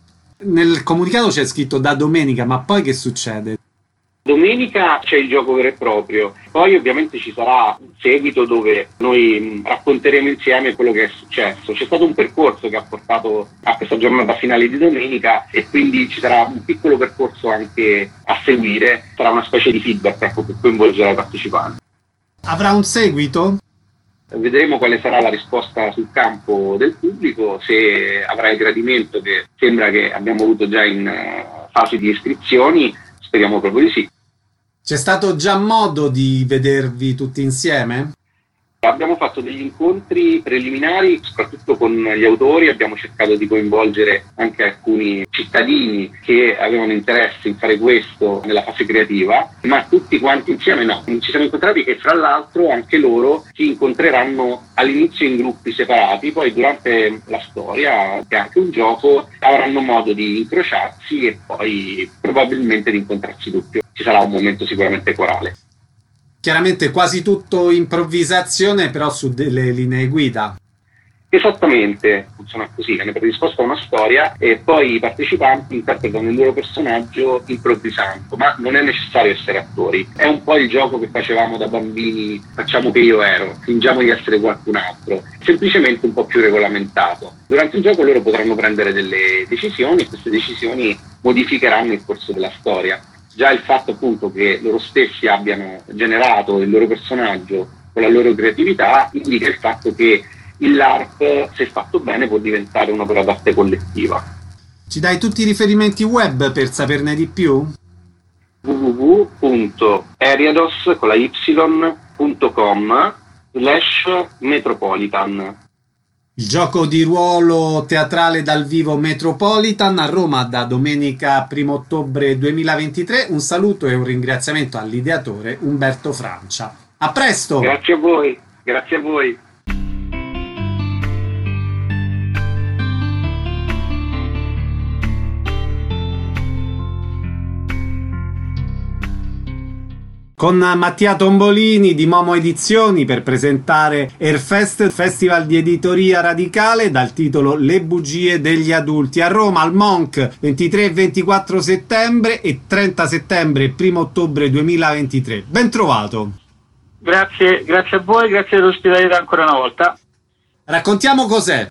Nel comunicato c'è scritto da domenica, ma poi che succede? Domenica c'è il gioco vero e proprio, poi ovviamente ci sarà un seguito dove noi racconteremo insieme quello che è successo. C'è stato un percorso che ha portato a questa giornata finale di domenica e quindi ci sarà un piccolo percorso anche a seguire, sarà una specie di feedback che coinvolgerà i partecipanti. Avrà un seguito? Vedremo quale sarà la risposta sul campo del pubblico, se avrà il gradimento che sembra che abbiamo avuto già in fase di iscrizioni, speriamo proprio di sì. C'è stato già modo di vedervi tutti insieme? Abbiamo fatto degli incontri preliminari, soprattutto con gli autori, abbiamo cercato di coinvolgere anche alcuni cittadini che avevano interesse in fare questo nella fase creativa, ma tutti quanti insieme no. Ci siamo incontrati e fra l'altro anche loro si incontreranno all'inizio in gruppi separati, poi durante la storia, che è anche un gioco, avranno modo di incrociarsi e poi probabilmente di incontrarsi doppio. Ci sarà un momento sicuramente corale. Chiaramente quasi tutto improvvisazione, però su delle linee guida. Esattamente, funziona così, viene predisposta una storia e poi i partecipanti interpretano il loro personaggio improvvisando, ma non è necessario essere attori. È un po' il gioco che facevamo da bambini, facciamo che io ero, fingiamo di essere qualcun altro, semplicemente un po' più regolamentato. Durante il gioco loro potranno prendere delle decisioni e queste decisioni modificheranno il corso della storia. Già il fatto appunto che loro stessi abbiano generato il loro personaggio con la loro creatività indica il fatto che il LARP, se fatto bene, può diventare un'opera d'arte collettiva. Ci dai tutti i riferimenti web per saperne di più? www.eriados.com/Metropolitan. Il gioco di ruolo teatrale dal vivo Metropolitan a Roma da domenica 1 ottobre 2023. Un saluto e un ringraziamento all'ideatore Umberto Francia. A presto! Grazie a voi, grazie a voi. Con Mattia Tombolini di Momo Edizioni per presentare Airfest, Festival di editoria radicale dal titolo Le bugie degli adulti a Roma al Monk 23 e 24 settembre e 30 settembre e 1 ottobre 2023. Ben trovato. Grazie a voi, grazie dell'ospitalità ancora una volta. Raccontiamo cos'è.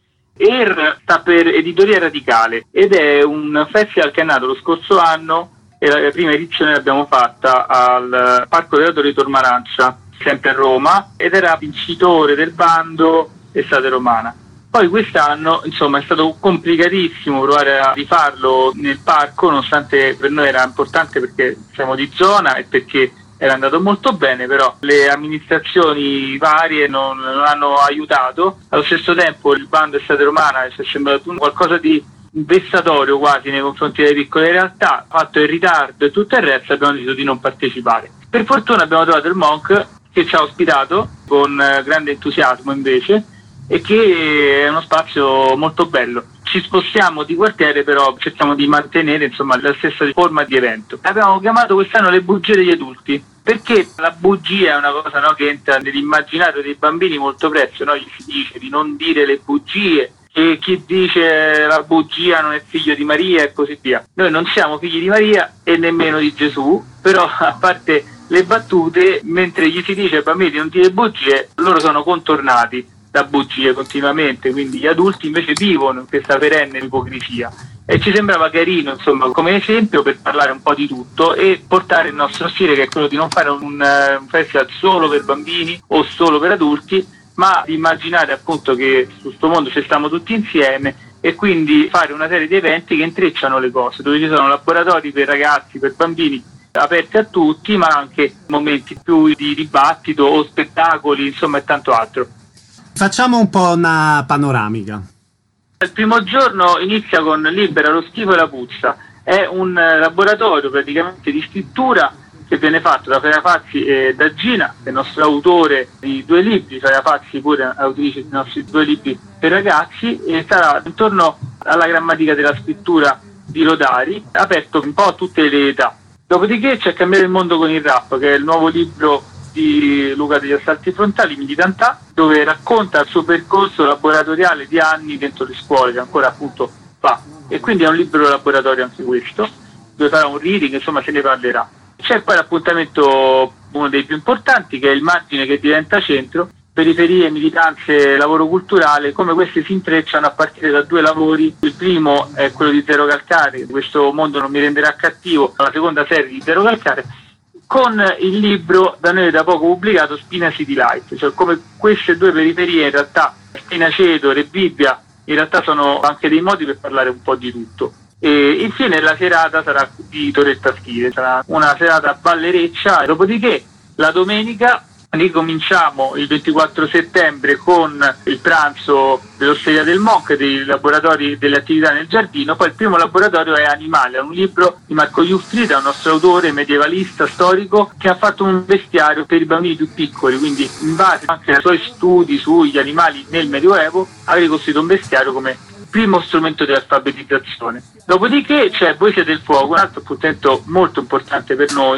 ER sta per Editoria Radicale ed è un festival che è nato lo scorso anno e la prima edizione l'abbiamo fatta al Parco Teatro di Tormarancia, sempre a Roma, ed era vincitore del bando Estate Romana. Poi quest'anno, insomma, è stato complicatissimo provare a rifarlo nel parco, nonostante per noi era importante perché siamo di zona e perché era andato molto bene, però le amministrazioni varie non hanno aiutato. Allo stesso tempo il bando Estate Romana ci è sembrato qualcosa di vessatorio quasi nei confronti delle piccole realtà, fatto in ritardo e tutto il resto, abbiamo deciso di non partecipare. Per fortuna abbiamo trovato il Monk che ci ha ospitato con grande entusiasmo invece e che è uno spazio molto bello. Ci spostiamo di quartiere, però cerchiamo di mantenere insomma la stessa forma di evento. Abbiamo chiamato quest'anno le bugie degli adulti perché la bugia è una cosa, no, che entra nell'immaginario dei bambini molto presto, no? Gli si dice di non dire le bugie, e chi dice la bugia non è figlio di Maria e così via. Noi non siamo figli di Maria e nemmeno di Gesù, però a parte le battute, mentre gli si dice ai bambini di non dire bugie, loro sono contornati da bugie continuamente, quindi gli adulti invece vivono in questa perenne ipocrisia e ci sembrava carino insomma come esempio per parlare un po' di tutto e portare il nostro stile, che è quello di non fare un festival solo per bambini o solo per adulti, ma di immaginare appunto che su questo mondo ci stiamo tutti insieme e quindi fare una serie di eventi che intrecciano le cose, dove ci sono laboratori per ragazzi, per bambini aperti a tutti, ma anche momenti più di dibattito o spettacoli, insomma, e tanto altro. Facciamo un po' una panoramica. Il primo giorno inizia con Libera lo schifo e la puzza. È un laboratorio praticamente di scrittura che viene fatto da Freya Fazzi e da Gina, che è il nostro autore di 2 libri, Freya Fazzi pure autrice dei nostri 2 libri per ragazzi, e sarà intorno alla grammatica della scrittura di Rodari, aperto un po' a tutte le età. Dopodiché c'è Cambiare il mondo con il rap, che è il nuovo libro di Luca degli Assalti Frontali, Militantà, dove racconta il suo percorso laboratoriale di anni dentro le scuole, che ancora appunto fa. E quindi è un libro laboratorio anche questo, dove farà un reading, insomma se ne parlerà. C'è poi l'appuntamento, uno dei più importanti, che è il margine che diventa centro, periferie, militanze, lavoro culturale, come questi si intrecciano a partire da 2 lavori. Il primo è quello di Zero Calcare, Questo mondo non mi renderà cattivo, la seconda serie di Zero Calcare, con il libro da noi da poco pubblicato Spina City Light, cioè come queste 2 periferie in realtà, Spinaceto e Bibbia, in realtà sono anche dei modi per parlare un po' di tutto. E infine la serata sarà di Torretta Schide, sarà una serata ballereccia, dopodiché la domenica ricominciamo il 24 settembre con il pranzo dell'Osteria del Monk, dei laboratori delle attività nel giardino. Poi il primo laboratorio è Animale, è un libro di Marco Iuffrida, un nostro autore medievalista storico che ha fatto un bestiario per i bambini più piccoli, quindi in base anche ai suoi studi sugli animali nel Medioevo ha ricostruito un bestiario come primo strumento di alfabetizzazione. Dopodiché c'è Voi siete il fuoco, un altro appuntamento molto importante per noi,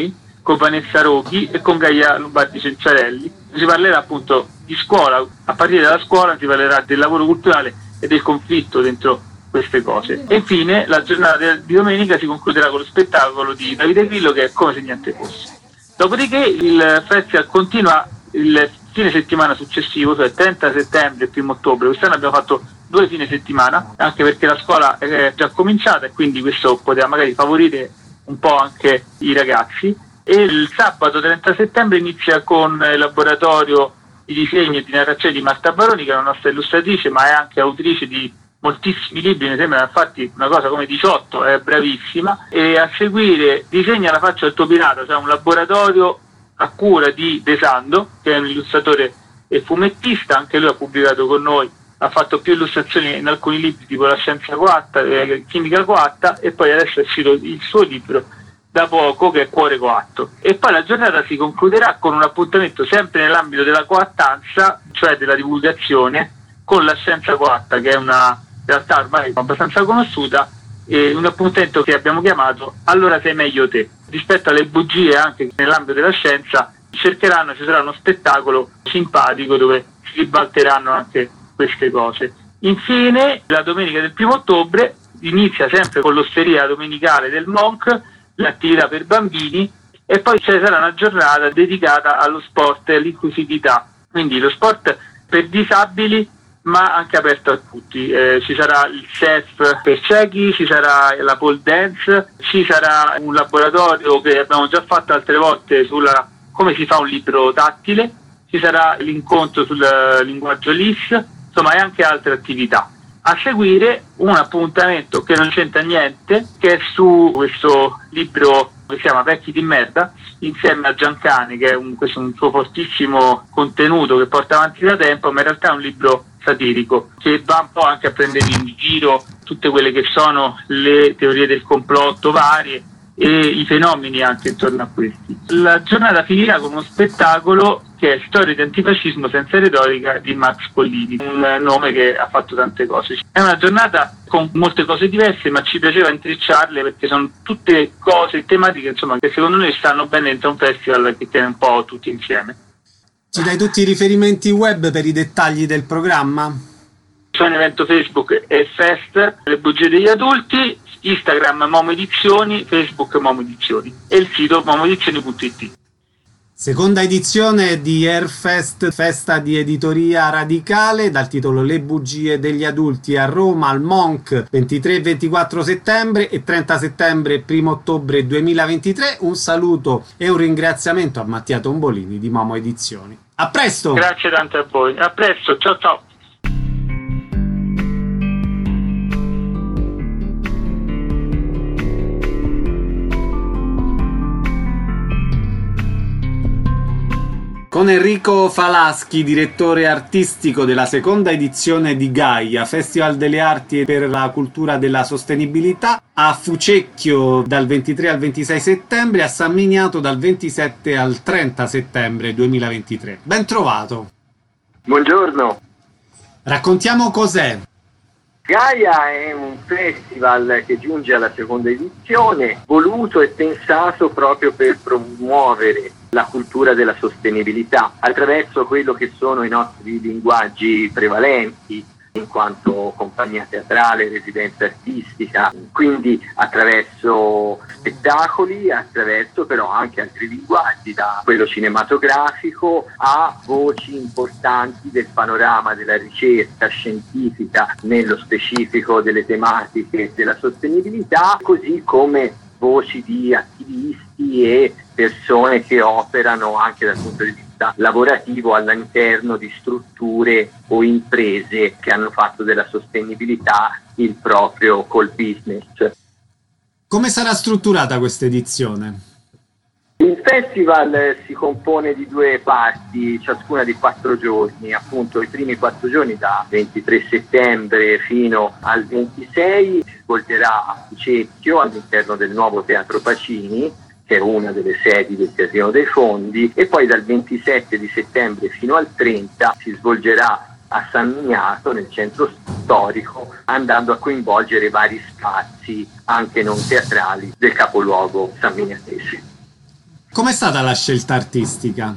con Vanessa Roghi e con Gaia Lombardi Cenciarelli. Si parlerà appunto di scuola, a partire dalla scuola si parlerà del lavoro culturale e del conflitto dentro queste cose. E infine la giornata di domenica si concluderà con lo spettacolo di Davide Grillo, che è Come se niente fosse. Dopodiché il festival continua il fine settimana successivo, cioè 30 settembre e 1 ottobre. Quest'anno abbiamo fatto 2 fine settimana, anche perché la scuola è già cominciata e quindi questo poteva magari favorire un po' anche i ragazzi. E il sabato 30 settembre inizia con il laboratorio di disegno e di narrazione di Marta Baroni, che è una nostra illustratrice ma è anche autrice di moltissimi libri, mi sembra infatti una cosa come 18, è bravissima. E a seguire Disegna la faccia del tuo pirata, cioè un laboratorio a cura di De Sando, che è un illustratore e fumettista, anche lui ha pubblicato con noi, ha fatto più illustrazioni in alcuni libri tipo La scienza coatta, Chimica coatta, e poi adesso è uscito il suo libro da poco che è Cuore coatto. E poi la giornata si concluderà con un appuntamento sempre nell'ambito della coattanza, cioè della divulgazione, con La scienza coatta, che è una realtà ormai abbastanza conosciuta, e un appuntamento che abbiamo chiamato Allora sei meglio te. Rispetto alle bugie anche nell'ambito della scienza ci sarà uno spettacolo simpatico dove si ribalteranno anche queste cose. Infine la domenica del 1 ottobre inizia sempre con l'osteria domenicale del Monk, l'attività per bambini, e poi ci sarà una giornata dedicata allo sport e all'inclusività, quindi lo sport per disabili ma anche aperto a tutti. Ci sarà il SEF per ciechi, ci sarà la pole dance, ci sarà un laboratorio che abbiamo già fatto altre volte sulla come si fa un libro tattile, ci sarà l'incontro sul linguaggio LIS, insomma, e anche altre attività. A seguire un appuntamento che non c'entra niente, che è su questo libro che si chiama Vecchi di merda, insieme a Giancani, che è questo è un suo fortissimo contenuto che porta avanti da tempo, ma in realtà è un libro satirico che va un po' anche a prendere in giro tutte quelle che sono le teorie del complotto varie e i fenomeni anche intorno a questi. La giornata finirà con uno spettacolo che è Storia di antifascismo senza retorica di Max Pollini, un nome che ha fatto tante cose. È una giornata con molte cose diverse, ma ci piaceva intrecciarle perché sono tutte cose tematiche, insomma, che secondo noi stanno bene dentro un festival che tiene un po' tutti insieme. Ci dai tutti i riferimenti web per i dettagli del programma? C'è un evento Facebook e Fest, le bugie degli adulti, Instagram Momo Edizioni, Facebook Momo Edizioni e il sito momoedizioni.it. Seconda edizione di Airfest, festa di editoria radicale, dal titolo Le bugie degli adulti, a Roma al Monk 23 e 24 settembre e 30 settembre e 1 ottobre 2023. Un saluto e un ringraziamento a Mattia Tombolini di Momo Edizioni. A presto! Grazie tante a voi, a presto, ciao ciao! Con Enrico Falaschi, direttore artistico della seconda edizione di Gaia, Festival delle Arti per la Cultura della Sostenibilità, a Fucecchio dal 23 al 26 settembre, a San Miniato dal 27 al 30 settembre 2023. Ben trovato! Buongiorno! Raccontiamo cos'è. Gaia è un festival che giunge alla seconda edizione, voluto e pensato proprio per promuovere la cultura della sostenibilità attraverso quello che sono i nostri linguaggi prevalenti in quanto compagnia teatrale, residenza artistica, quindi attraverso spettacoli, attraverso però anche altri linguaggi, da quello cinematografico a voci importanti del panorama della ricerca scientifica, nello specifico delle tematiche della sostenibilità, così come voci di attivisti e persone che operano anche dal punto di vista lavorativo all'interno di strutture o imprese che hanno fatto della sostenibilità il proprio core business. Come sarà strutturata questa edizione? Il festival si compone di 2 parti, ciascuna di 4 giorni, appunto i primi 4 giorni da 23 settembre fino al 26 si svolgerà a Fucecchio all'interno del nuovo Teatro Pacini, che è una delle sedi del Casino dei Fondi, e poi dal 27 di settembre fino al 30 si svolgerà a San Miniato, nel centro storico, andando a coinvolgere vari spazi anche non teatrali del capoluogo sanminiatese. Com'è stata la scelta artistica?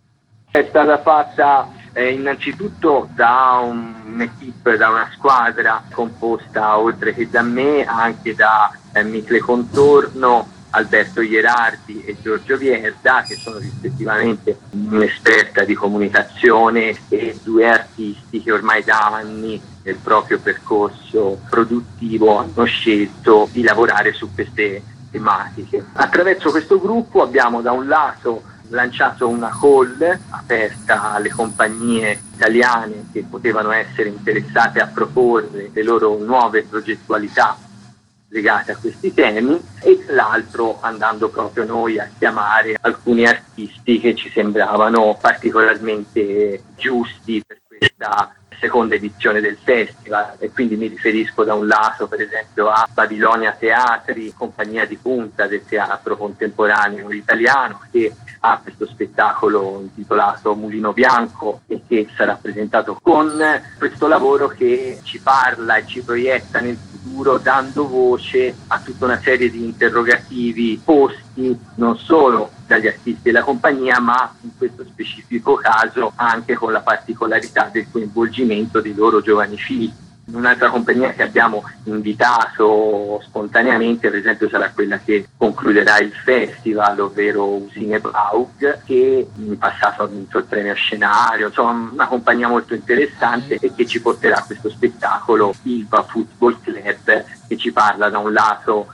È stata fatta innanzitutto da un'equipe, da una squadra composta oltre che da me anche da Micle Contorno, Alberto Ierardi e Giorgio Vierda, che sono rispettivamente un'esperta di comunicazione e due artisti che ormai da anni nel proprio percorso produttivo hanno scelto di lavorare su queste tematiche. Attraverso questo gruppo abbiamo da un lato lanciato una call aperta alle compagnie italiane che potevano essere interessate a proporre le loro nuove progettualità legate a questi temi, e l'altro andando proprio noi a chiamare alcuni artisti che ci sembravano particolarmente giusti per questa seconda edizione del festival, e quindi mi riferisco da un lato per esempio a Babilonia Teatri, compagnia di punta del teatro contemporaneo italiano, che ha questo spettacolo intitolato Mulino Bianco e che sarà presentato con questo lavoro che ci parla e ci proietta nel futuro, dando voce a tutta una serie di interrogativi posti non solo dagli artisti della compagnia, ma in questo specifico caso anche con la particolarità del coinvolgimento dei loro giovani figli. Un'altra compagnia che abbiamo invitato spontaneamente, per esempio, sarà quella che concluderà il festival, ovvero Usine Braug, che in passato ha vinto il premio Scenario, insomma una compagnia molto interessante e che ci porterà a questo spettacolo Ilva Football Club, che ci parla da un lato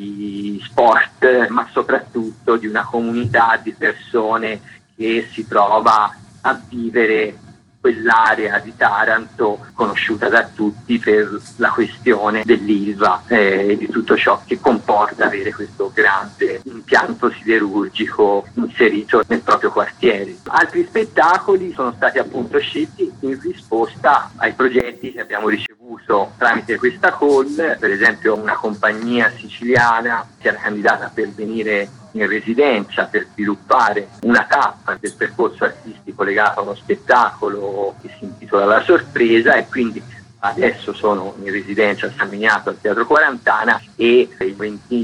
di sport, ma soprattutto di una comunità di persone che si trova a vivere quell'area di Taranto conosciuta da tutti per la questione dell'Ilva e di tutto ciò che comporta avere questo grande impianto siderurgico inserito nel proprio quartiere. Altri spettacoli sono stati appunto scelti in risposta ai progetti che abbiamo ricevuto tramite questa call. Per esempio una compagnia siciliana si era candidata per venire in residenza per sviluppare una tappa del percorso artistico legato a uno spettacolo che si intitola La Sorpresa, e quindi adesso sono in residenza a San Miniato al Teatro Quarantana, e il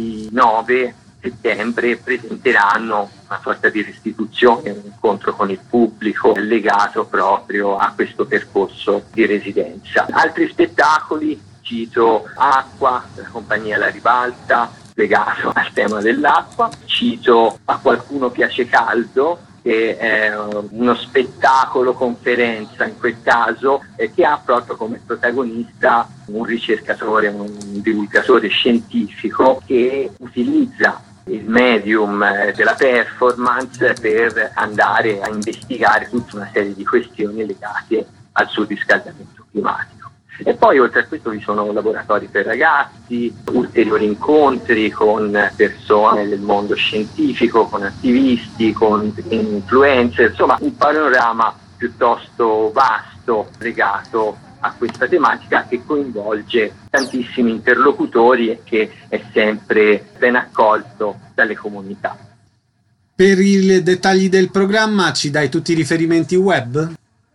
29 settembre presenteranno una sorta di restituzione, un incontro con il pubblico legato proprio a questo percorso di residenza. Altri spettacoli, cito Acqua, la compagnia La Ribalta, legato al tema dell'acqua, cito A Qualcuno Piace Caldo, che è uno spettacolo conferenza in quel caso, che ha proprio come protagonista un ricercatore, un divulgatore scientifico che utilizza il medium della performance per andare a investigare tutta una serie di questioni legate al surriscaldamento climatico. E poi oltre a questo vi sono laboratori per ragazzi, ulteriori incontri con persone del mondo scientifico, con attivisti, con influencer, insomma un panorama piuttosto vasto legato a questa tematica che coinvolge tantissimi interlocutori e che è sempre ben accolto dalle comunità. Per i dettagli del programma ci dai tutti i riferimenti web?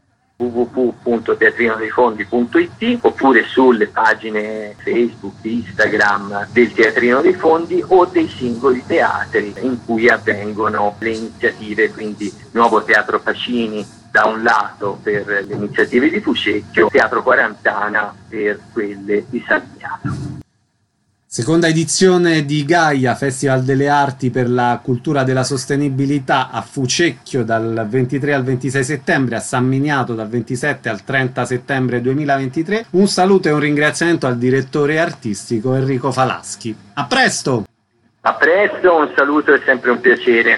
www.teatrinodeifondi.it oppure sulle pagine Facebook, Instagram del Teatrino dei Fondi o dei singoli teatri in cui avvengono le iniziative, quindi Nuovo Teatro Pacini da un lato per le iniziative di Fucecchio, Teatro Quarantana per quelle di San Miniato. Seconda edizione di Gaia, Festival delle Arti per la Cultura della Sostenibilità a Fucecchio dal 23 al 26 settembre, a San Miniato dal 27 al 30 settembre 2023. Un saluto e un ringraziamento al direttore artistico Enrico Falaschi. A presto! A presto, un saluto, è sempre un piacere.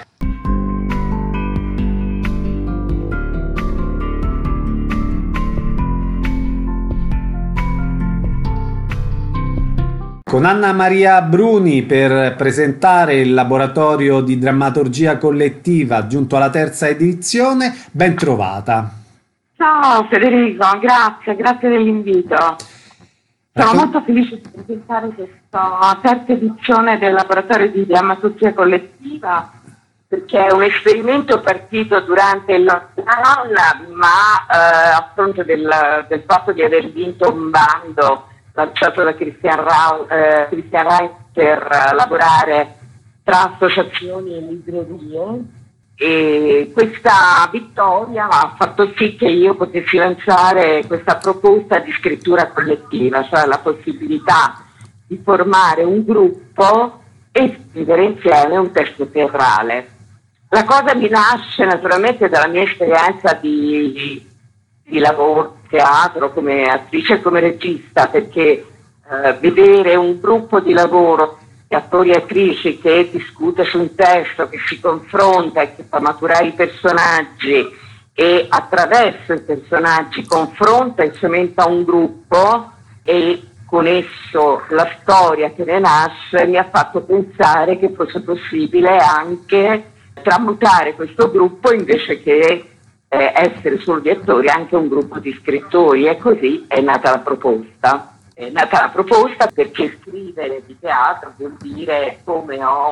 Con Anna Maria Bruni per presentare il laboratorio di drammaturgia collettiva giunto alla terza edizione. Ben trovata. Ciao Federico, grazie dell'invito. Sono molto felice di presentare questa terza edizione del laboratorio di drammaturgia collettiva, perché è un esperimento partito durante il lockdown, ma a fronte del fatto di aver vinto un bando lanciato da Christian Reich per lavorare tra associazioni e librerie, e questa vittoria ha fatto sì che io potessi lanciare questa proposta di scrittura collettiva, cioè la possibilità di formare un gruppo e scrivere insieme un testo teatrale. La cosa mi nasce naturalmente dalla mia esperienza di lavoro, teatro, come attrice e come regista, perché vedere un gruppo di lavoro di attori e attrici che discute su un testo, che si confronta e che fa maturare i personaggi e attraverso i personaggi confronta e cementa un gruppo e con esso la storia che ne nasce, mi ha fatto pensare che fosse possibile anche tramutare questo gruppo, invece che essere solo di attori, anche un gruppo di scrittori, e così è nata la proposta. È nata la proposta perché scrivere di teatro vuol dire, come ho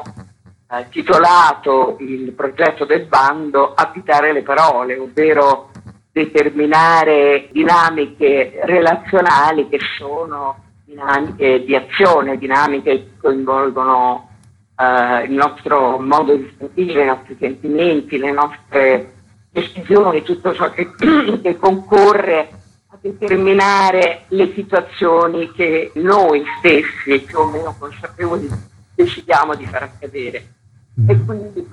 titolato il progetto del bando, abitare le parole, ovvero determinare dinamiche relazionali che sono dinamiche di azione, dinamiche che coinvolgono il nostro modo di sentire, i nostri sentimenti, le nostre decisioni, tutto ciò che concorre a determinare le situazioni che noi stessi, più o meno consapevoli, decidiamo di far accadere. E quindi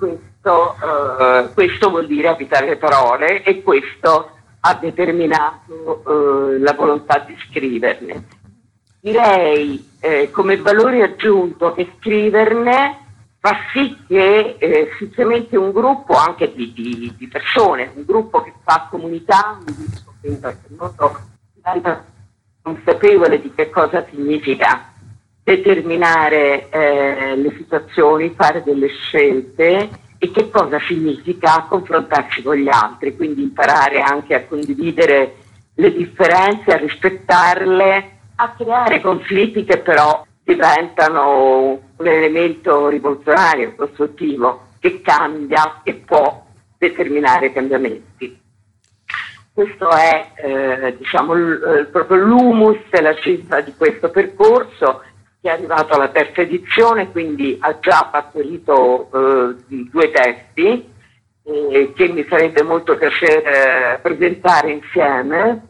questo vuol dire abitare le parole, e questo ha determinato la volontà di scriverne. Direi come valore aggiunto che scriverne fa sì che si cementi un gruppo anche di persone, un gruppo che fa comunità, un gruppo che in qualche modo diventa consapevole di che cosa significa determinare le situazioni, fare delle scelte, e che cosa significa confrontarci con gli altri, quindi imparare anche a condividere le differenze, a rispettarle, a creare conflitti che però diventano un elemento rivoluzionario, costruttivo, che cambia e può determinare cambiamenti. Questo è proprio l'humus e la cifra di questo percorso, che è arrivato alla terza edizione, quindi ha già partorito 2 testi che mi farebbe molto piacere presentare insieme.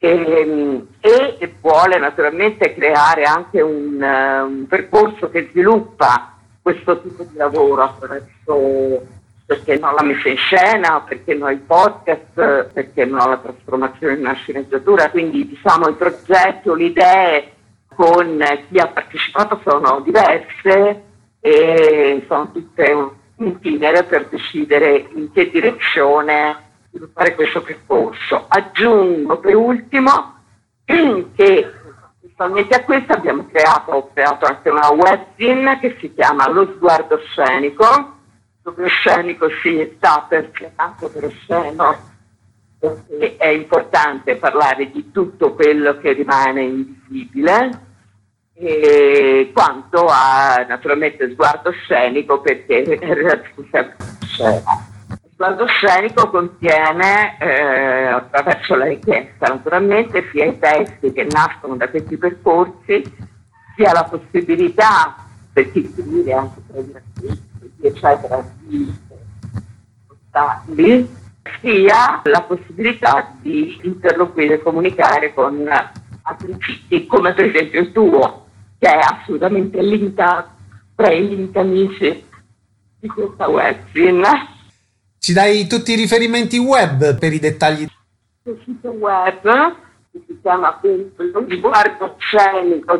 E vuole naturalmente creare anche un percorso che sviluppa questo tipo di lavoro attraverso, perché non la messa in scena, perché no il podcast, perché no la trasformazione in una sceneggiatura. Quindi diciamo i progetti o le idee con chi ha partecipato sono diverse e sono tutte un itinere per decidere in che direzione sviluppare questo percorso. Aggiungo per ultimo che rispettivamente a questo ho creato anche una webzine che si chiama Lo Sguardo Scenico, dove scenico si sta perché tanto per sceno, perché è importante parlare di tutto quello che rimane invisibile, e quanto a naturalmente sguardo scenico perché è relativo alla scena. Il sguardo scenico contiene, attraverso la richiesta naturalmente, sia i testi che nascono da questi percorsi, sia la possibilità per chi scrive anche tra gli artisti, eccetera, di spostarli, sia la possibilità di interloquire e comunicare con altri siti, come per esempio il tuo, che è assolutamente limitato tra i limiti amici di questa webzine. Ci dai tutti i riferimenti web per i dettagli? Il sito web che si chiama appunto Lo Sguardo Scenico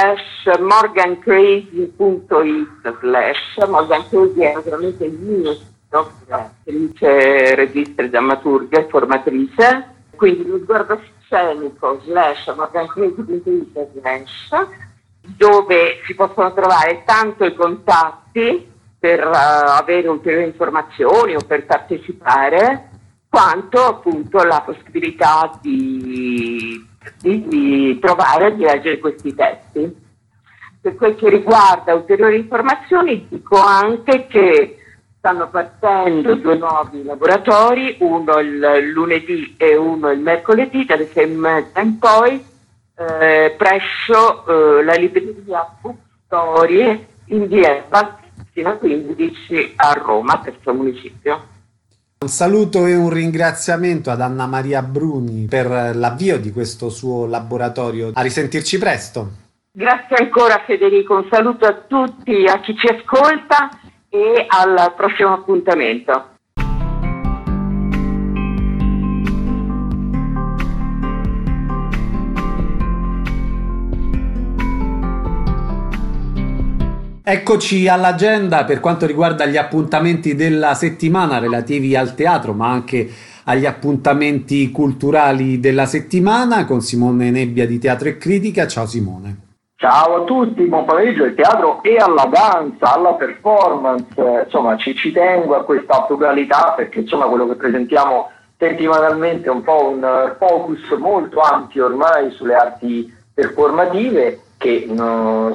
/morgancrazy.it /Morgan Crazy è naturalmente il mio sito, attrice, regista e drammaturga e formatrice, quindi Lo Sguardo Scenico /morgancrazy.it / dove si possono trovare tanto i contatti per avere ulteriori informazioni o per partecipare, quanto appunto la possibilità di trovare e di leggere questi testi. Per quel che riguarda ulteriori informazioni, dico anche che stanno partendo 2 nuovi laboratori, uno il lunedì e uno il mercoledì, dalle 6:30 in poi, presso la libreria Book Storie in via fino al 15 a Roma, terzo municipio. Un saluto e un ringraziamento ad Anna Maria Bruni per l'avvio di questo suo laboratorio. A risentirci presto. Grazie ancora Federico, un saluto a tutti, a chi ci ascolta e al prossimo appuntamento. Eccoci all'agenda per quanto riguarda gli appuntamenti della settimana relativi al teatro, ma anche agli appuntamenti culturali della settimana con Simone Nebbia di Teatro e Critica. Ciao Simone. Ciao a tutti, buon pomeriggio al teatro e alla danza, alla performance. Insomma, ci tengo a questa pluralità perché insomma quello che presentiamo settimanalmente è un po' un focus molto ampio ormai sulle arti performative che hanno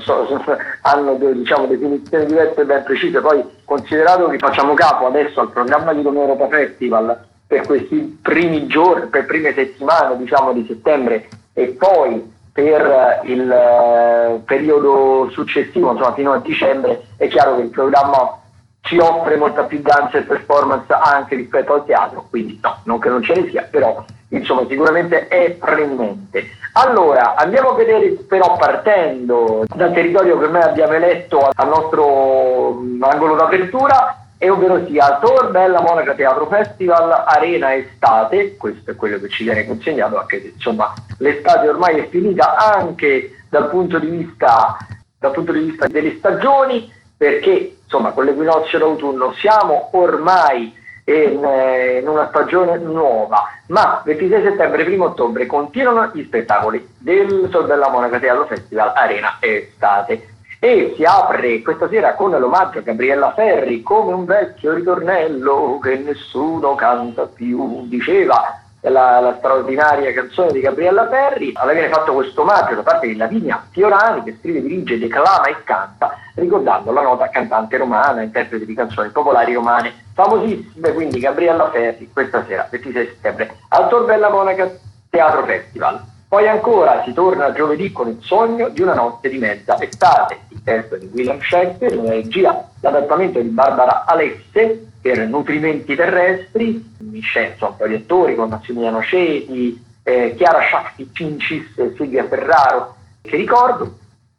definizioni diverse e ben precise. Poi, considerato che facciamo capo adesso al programma di Roma Europa Festival per questi primi giorni, per prime settimane di settembre e poi per il periodo successivo, fino a dicembre, è chiaro che il programma ci offre molta più danza e performance anche rispetto al teatro, quindi no, non che non ce ne sia, però sicuramente è preminente. Allora, andiamo a vedere però partendo dal territorio che noi abbiamo eletto al nostro angolo d'apertura, e ovvero sia Tor Bella Monaca Teatro Festival Arena Estate. Questo è quello che ci viene consegnato, anche se l'estate ormai è finita anche dal punto di vista delle stagioni, perché con l'equinozio d'autunno siamo ormai in una stagione nuova, ma 26 settembre e 1 ottobre continuano gli spettacoli del Tor Bella Monaca Teatro Festival Arena Estate. E si apre questa sera con l'omaggio a Gabriella Ferri, come un vecchio ritornello che nessuno canta più, diceva la straordinaria canzone di Gabriella Ferri. Allora viene fatto questo omaggio da parte di Lavinia Fiorani, che scrive, dirige, declama e canta, ricordando la nota cantante romana, interprete di canzoni popolari romane famosissime. Quindi Gabriella Ferri questa sera, 26 settembre, al Tor Bella Monaca Teatro Festival. Poi ancora si torna giovedì con Il sogno di una notte di mezza estate, il testo di William Shakespeare, una regia, l'adattamento di Barbara Alesse per Nutrimenti terrestri, un po' di attori con Massimiliano Ceti, Chiara Shakti Cincis e Silvia Ferraro, che ricordo,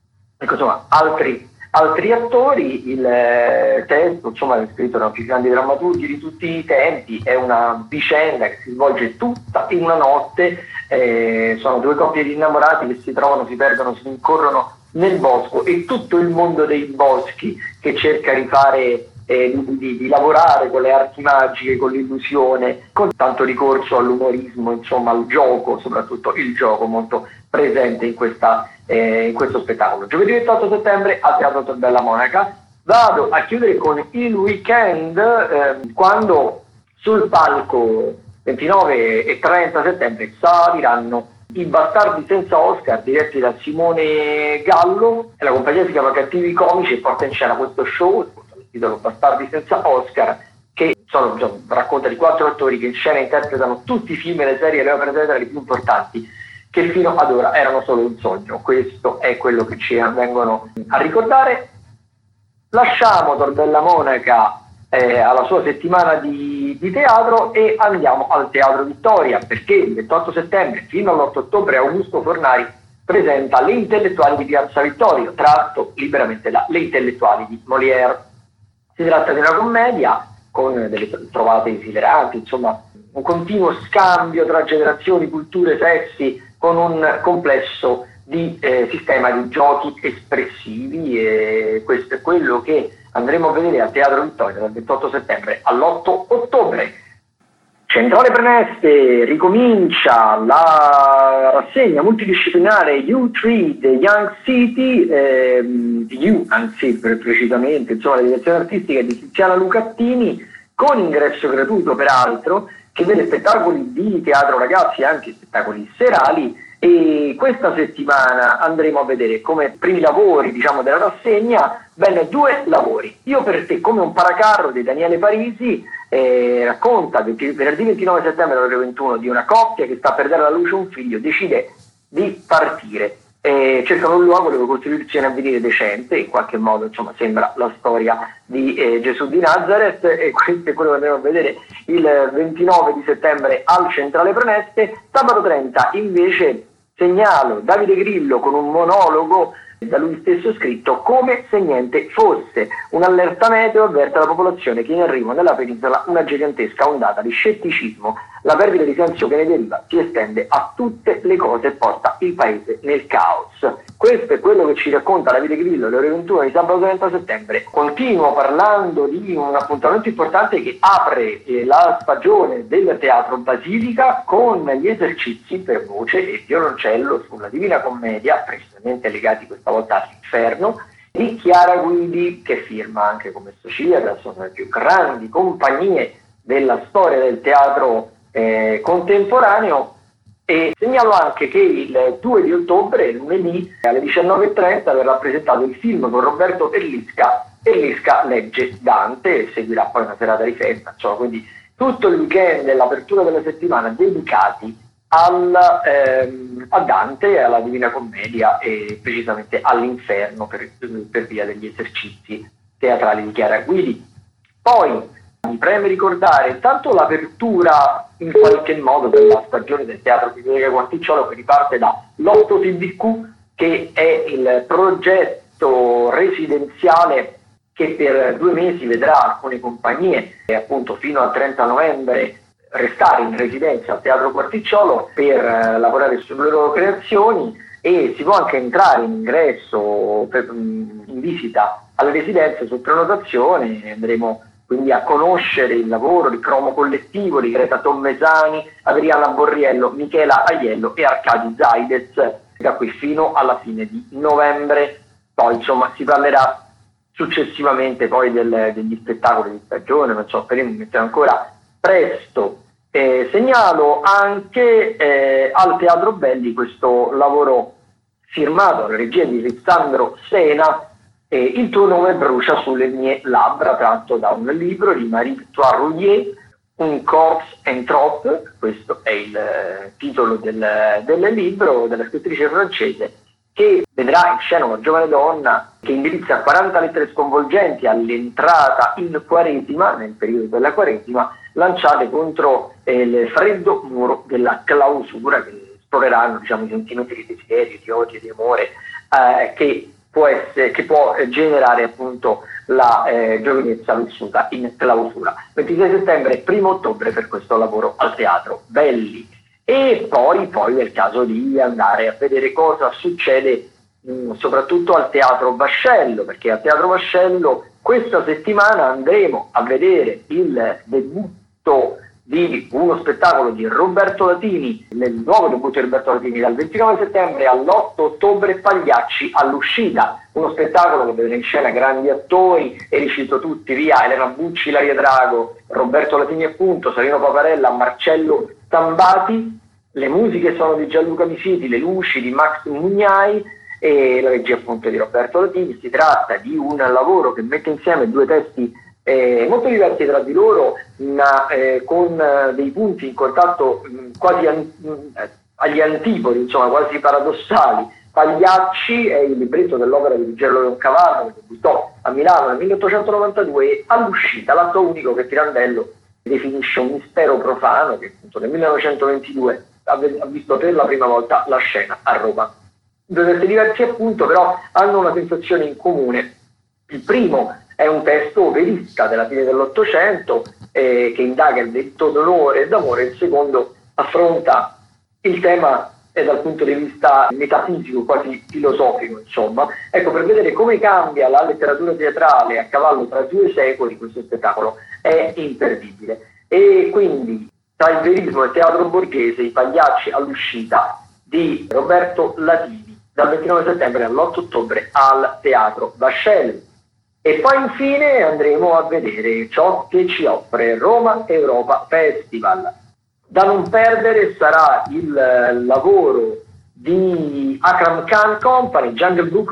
altri attori. Il testo è scritto da un più grandi drammaturghi di tutti i tempi, è una vicenda che si svolge tutta in una notte. Sono due coppie di innamorati che si trovano, si perdono, si rincorrono nel bosco, e tutto il mondo dei boschi che cerca di fare di lavorare con le arti magiche, con l'illusione, con tanto ricorso all'umorismo, al gioco, soprattutto il gioco molto presente in questo spettacolo. Giovedì 28 settembre al Teatro Tor Bella Monaca. Vado a chiudere con il weekend, quando sul palco 29 e 30 settembre saliranno I Bastardi senza Oscar, diretti da Simone Gallo, e la compagnia si chiama Cattivi Comici e porta in scena questo show, il titolo Bastardi senza Oscar, che racconta di 4 attori che in scena interpretano tutti i film e le serie e le opere teatrali più importanti che fino ad ora erano solo un sogno. Questo è quello che ci vengono a ricordare. Lasciamo Tor Bella Monaca alla sua settimana di teatro e andiamo al Teatro Vittoria, perché il 28 settembre fino all'8 ottobre Augusto Fornari presenta Le Intellettuali di Piazza Vittorio, tratto liberamente da Le Intellettuali di Molière. Si tratta di una commedia con delle trovate esileranti, un continuo scambio tra generazioni, culture, sessi, con un complesso di sistema di giochi espressivi, e questo è quello che andremo a vedere al Teatro Vittoria dal 28 settembre all'8 ottobre. Centrale Preneste, ricomincia la rassegna multidisciplinare U3 The Young City, precisamente, la direzione artistica di Tiziana Lucattini, con ingresso gratuito peraltro, che vede spettacoli di teatro ragazzi e anche spettacoli serali. E questa settimana andremo a vedere come primi lavori della rassegna ben 2 lavori. Io per te come un paracarro di Daniele Parisi, racconta venerdì 29 settembre alle ore 21 di una coppia che sta per dare alla luce un figlio, decide di partire cercano un luogo dove costruirsi un avvenire decente, in qualche modo insomma sembra la storia di Gesù di Nazareth, e questo è quello che andremo a vedere il 29 di settembre al Centrale Preneste. Sabato 30 invece segnalo Davide Grillo con un monologo da lui stesso scritto Come se niente fosse, un'allerta meteo avverte la popolazione che in arrivo nella penisola una gigantesca ondata di scetticismo, la perdita di senso che ne deriva si estende a tutte le cose e porta il paese nel caos. Questo è quello che ci racconta Davide Grillo alle ore 21 di sabato 30 settembre. Continuo parlando di un appuntamento importante che apre la stagione del Teatro Basilica con gli esercizi per voce e violoncello sulla Divina Commedia, precisamente legati questa volta all'Inferno, di Chiara Guidi, che firma anche come Societa, sono le più grandi compagnie della storia del teatro contemporaneo. E segnalo anche che il 2 di ottobre, lunedì, alle 19:30 verrà presentato il film con Roberto Perlisca legge Dante, e seguirà poi una serata di festa, insomma, quindi tutto il weekend e l'apertura della settimana dedicati a Dante e alla Divina Commedia, e precisamente all'Inferno per via degli esercizi teatrali di Chiara Guidi. Poi mi preme ricordare intanto l'apertura in qualche modo della stagione del Teatro Biblioteca Quanticciolo, che riparte da Lotto TVQ, che è il progetto residenziale che per 2 mesi vedrà alcune compagnie appunto fino al 30 novembre restare in residenza al Teatro Quarticciolo per lavorare sulle loro creazioni, e si può anche entrare in ingresso in visita alle residenze su prenotazione. Andremo quindi a conoscere il lavoro di Cromo Collettivo di Greta Tommesani, Adriana Borriello, Michela Aiello e Arcadi Zaidez da qui fino alla fine di novembre. Poi insomma si parlerà successivamente poi degli spettacoli di stagione, non so, speriamo che sia ancora presto. Segnalo anche al Teatro Belli questo lavoro firmato alla regia di Alessandro Sena, Il tuo nome brucia sulle mie labbra, tratto da un libro di Marie-Victoire Roulier, Un corps en trop, questo è il titolo del libro della scrittrice francese, che vedrà in scena una giovane donna che indirizza 40 lettere sconvolgenti all'entrata in Quaresima, nel periodo della Quaresima, lanciate contro il freddo muro della clausura, che esploreranno i sentimenti di desiderio, di odio, di amore che può generare appunto la giovinezza vissuta in clausura. 26 settembre, 1 ottobre per questo lavoro al Teatro Belli. E poi è il caso di andare a vedere cosa succede soprattutto al Teatro Vascello, perché al Teatro Vascello questa settimana andremo a vedere il debutto di uno spettacolo di Roberto Latini, nel nuovo debutto di Roberto Latini, dal 29 settembre all'8 ottobre, Pagliacci all'uscita, uno spettacolo che vede in scena grandi attori, e li cito tutti via: Elena Bucci, Ilaria Drago, Roberto Latini appunto, Salino Paparella, Marcello Tambati, le musiche sono di Gianluca Misiti, le luci di Max Mugnai e la regia appunto di Roberto Latini. Si tratta di un lavoro che mette insieme 2 testi molto diversi tra di loro, ma con dei punti in contatto quasi agli antipodi, insomma quasi paradossali. Pagliacci è il libretto dell'opera di Ruggero Leoncavallo, che debuttò a Milano nel 1892, e all'uscita l'atto unico che Pirandello definisce un mistero profano, che appunto nel 1922 ha visto per la prima volta la scena a Roma. 2 testi diversi appunto, però hanno una sensazione in comune. Il primo è un testo verista della fine dell'Ottocento che indaga il delitto d'onore e d'amore. Il secondo affronta il tema dal punto di vista metafisico, quasi filosofico, insomma. Ecco, per vedere come cambia la letteratura teatrale a cavallo tra 2 secoli, questo spettacolo è imperdibile. E quindi tra il verismo e il teatro borghese, i Pagliacci all'uscita di Roberto Latini, dal 29 settembre all'8 ottobre al Teatro Vascelli. E poi infine andremo a vedere ciò che ci offre Roma Europa Festival. Da non perdere sarà il lavoro di Akram Khan Company, Jungle Book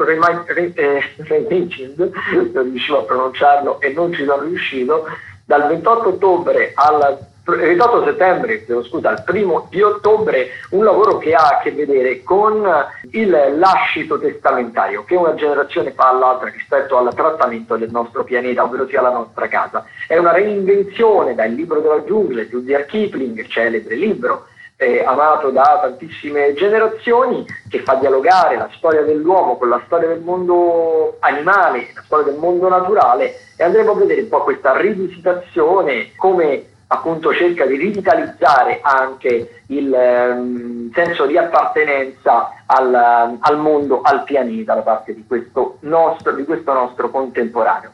Reimagined, non riuscivo a pronunciarlo e non ci sono riuscito, dal 28 ottobre al 28 settembre, scusa, il 1 di ottobre, un lavoro che ha a che vedere con il lascito testamentario che una generazione fa all'altra rispetto al trattamento del nostro pianeta, ovvero sia la nostra casa. È una reinvenzione dal libro della giungla di Rudyard Kipling, celebre libro, amato da tantissime generazioni, che fa dialogare la storia dell'uomo con la storia del mondo animale, la storia del mondo naturale, e andremo a vedere un po' questa rivisitazione, come appunto cerca di rivitalizzare anche il senso di appartenenza al mondo, al pianeta, da parte di questo nostro contemporaneo.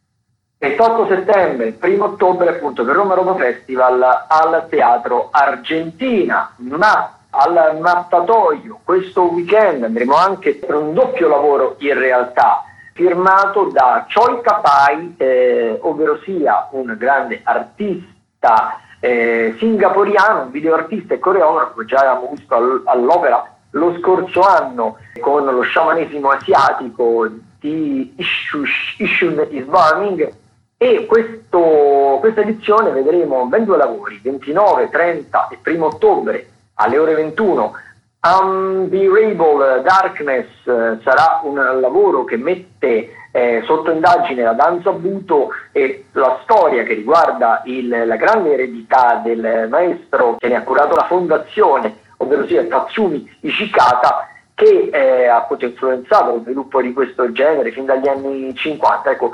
28 settembre, 1 ottobre appunto per Roma Festival al Teatro Argentina, ma al Mattatoio questo weekend andremo anche per un doppio lavoro in realtà, firmato da Choi Ka-pai, ovvero sia un grande artista singaporiano, un videoartista e coreografo che già avevamo visto all'opera lo scorso anno con lo sciamanesimo asiatico di Ishun is Burning. E questa edizione vedremo ben due lavori, 29, 30 e 1 ottobre alle ore 21. Unbearable Darkness sarà un lavoro che mette sotto indagine la danza Buto e la storia che riguarda la grande eredità del maestro che ne ha curato la fondazione, ovvero sia Tatsumi Ishikata, che ha appunto influenzato lo sviluppo di questo genere fin dagli anni 50. Ecco,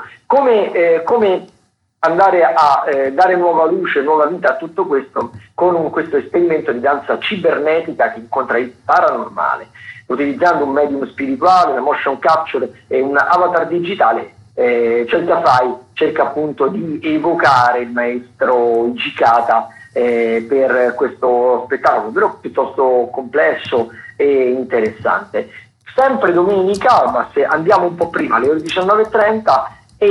come andare a dare nuova luce, nuova vita a tutto questo con questo esperimento di danza cibernetica che incontra il paranormale, utilizzando un medium spirituale, una motion capture e un avatar digitale. Choi Ka-pai cerca appunto di evocare il maestro Ishikata per questo spettacolo, però piuttosto complesso e interessante. Sempre domenica, ma se andiamo un po' prima, alle ore 19:30,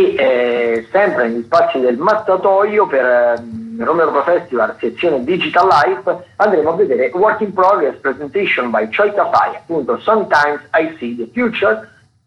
e sempre negli spazi del Mattatoio per Roma Festival sezione Digital Life andremo a vedere Work in Progress Presentation by Choi Ka-pai, appunto Sometimes I See the Future,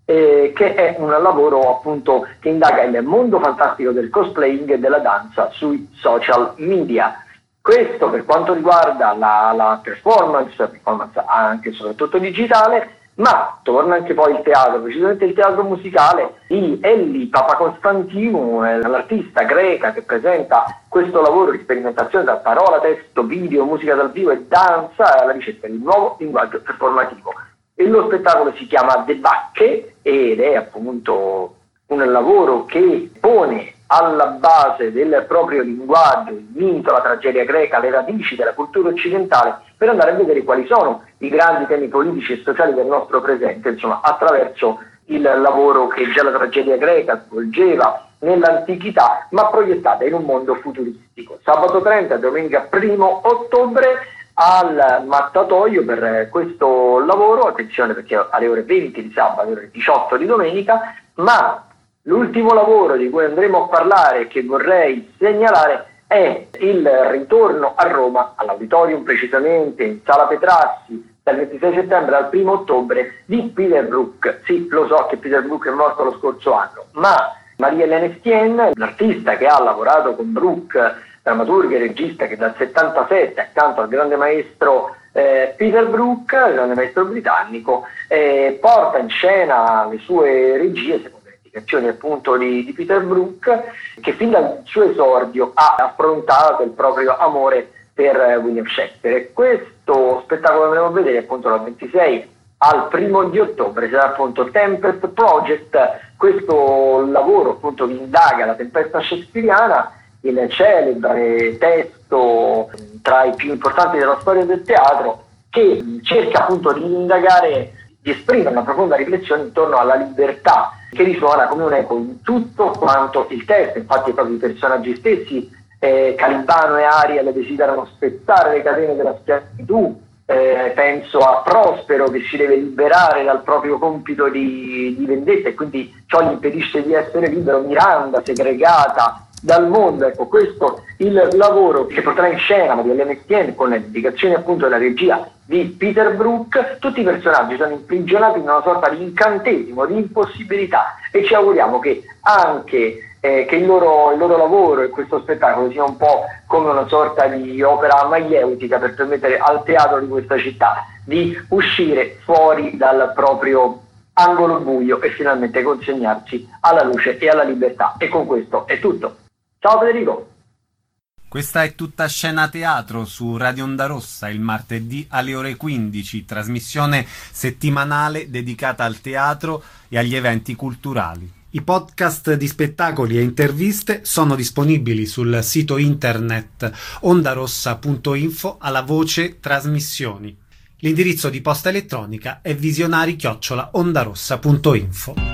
che è un lavoro appunto che indaga il mondo fantastico del cosplaying e della danza sui social media. Questo per quanto riguarda la performance anche e soprattutto digitale, ma torna anche poi il teatro, precisamente il teatro musicale di Elli Papakonstantinou, l'artista greca che presenta questo lavoro di sperimentazione tra parola, testo, video, musica dal vivo e danza alla ricerca di un nuovo linguaggio performativo. E lo spettacolo si chiama The Bacche ed è appunto un lavoro che pone alla base del proprio linguaggio il mito, la tragedia greca, le radici della cultura occidentale, per andare a vedere quali sono i grandi temi politici e sociali del nostro presente, insomma, attraverso il lavoro che già la tragedia greca svolgeva nell'antichità, ma proiettata in un mondo futuristico. Sabato 30 e domenica 1 ottobre al Mattatoio per questo lavoro, attenzione perché alle ore 20 di sabato, alle ore 18 di domenica, ma l'ultimo lavoro di cui andremo a parlare e che vorrei segnalare è il ritorno a Roma, all'Auditorium precisamente, in Sala Petrassi, dal 26 settembre al 1 ottobre, di Peter Brook. Sì, lo so che Peter Brook è morto lo scorso anno, ma Marie-Hélène Estienne, l'artista che ha lavorato con Brook, drammaturgo e regista che dal 77 accanto al grande maestro Peter Brook, il grande maestro britannico, porta in scena le sue regie, secondo appunto di Peter Brook, che fin dal suo esordio ha affrontato il proprio amore per William Shakespeare. E questo spettacolo andremo a vedere appunto dal 26 al 1 di ottobre, sarà appunto Tempest Project, questo lavoro appunto che indaga la tempesta shakespeariana, il celebre testo tra i più importanti della storia del teatro, che cerca appunto di indagare, di esprimere una profonda riflessione intorno alla libertà, che risuona come un eco in tutto quanto il testo. Infatti proprio i personaggi stessi, Calibano e Ariel, desiderano spezzare le catene della schiavitù, penso a Prospero che si deve liberare dal proprio compito di vendetta e quindi ciò gli impedisce di essere libero, Miranda segregata dal mondo. Ecco, questo il lavoro che porterà in scena Marie-Hélène Estienne con le indicazioni appunto della regia di Peter Brook. Tutti i personaggi sono imprigionati in una sorta di incantesimo, di impossibilità, e ci auguriamo che anche che il loro lavoro e questo spettacolo sia un po' come una sorta di opera maieutica per permettere al teatro di questa città di uscire fuori dal proprio angolo buio e finalmente consegnarci alla luce e alla libertà. E con questo è tutto. Ciao Federico! Questa è Tutta Scena Teatro su Radio Onda Rossa il martedì alle ore 15, trasmissione settimanale dedicata al teatro e agli eventi culturali. I podcast di spettacoli e interviste sono disponibili sul sito internet ondarossa.info alla voce trasmissioni. L'indirizzo di posta elettronica è visionari@ondarossa.info.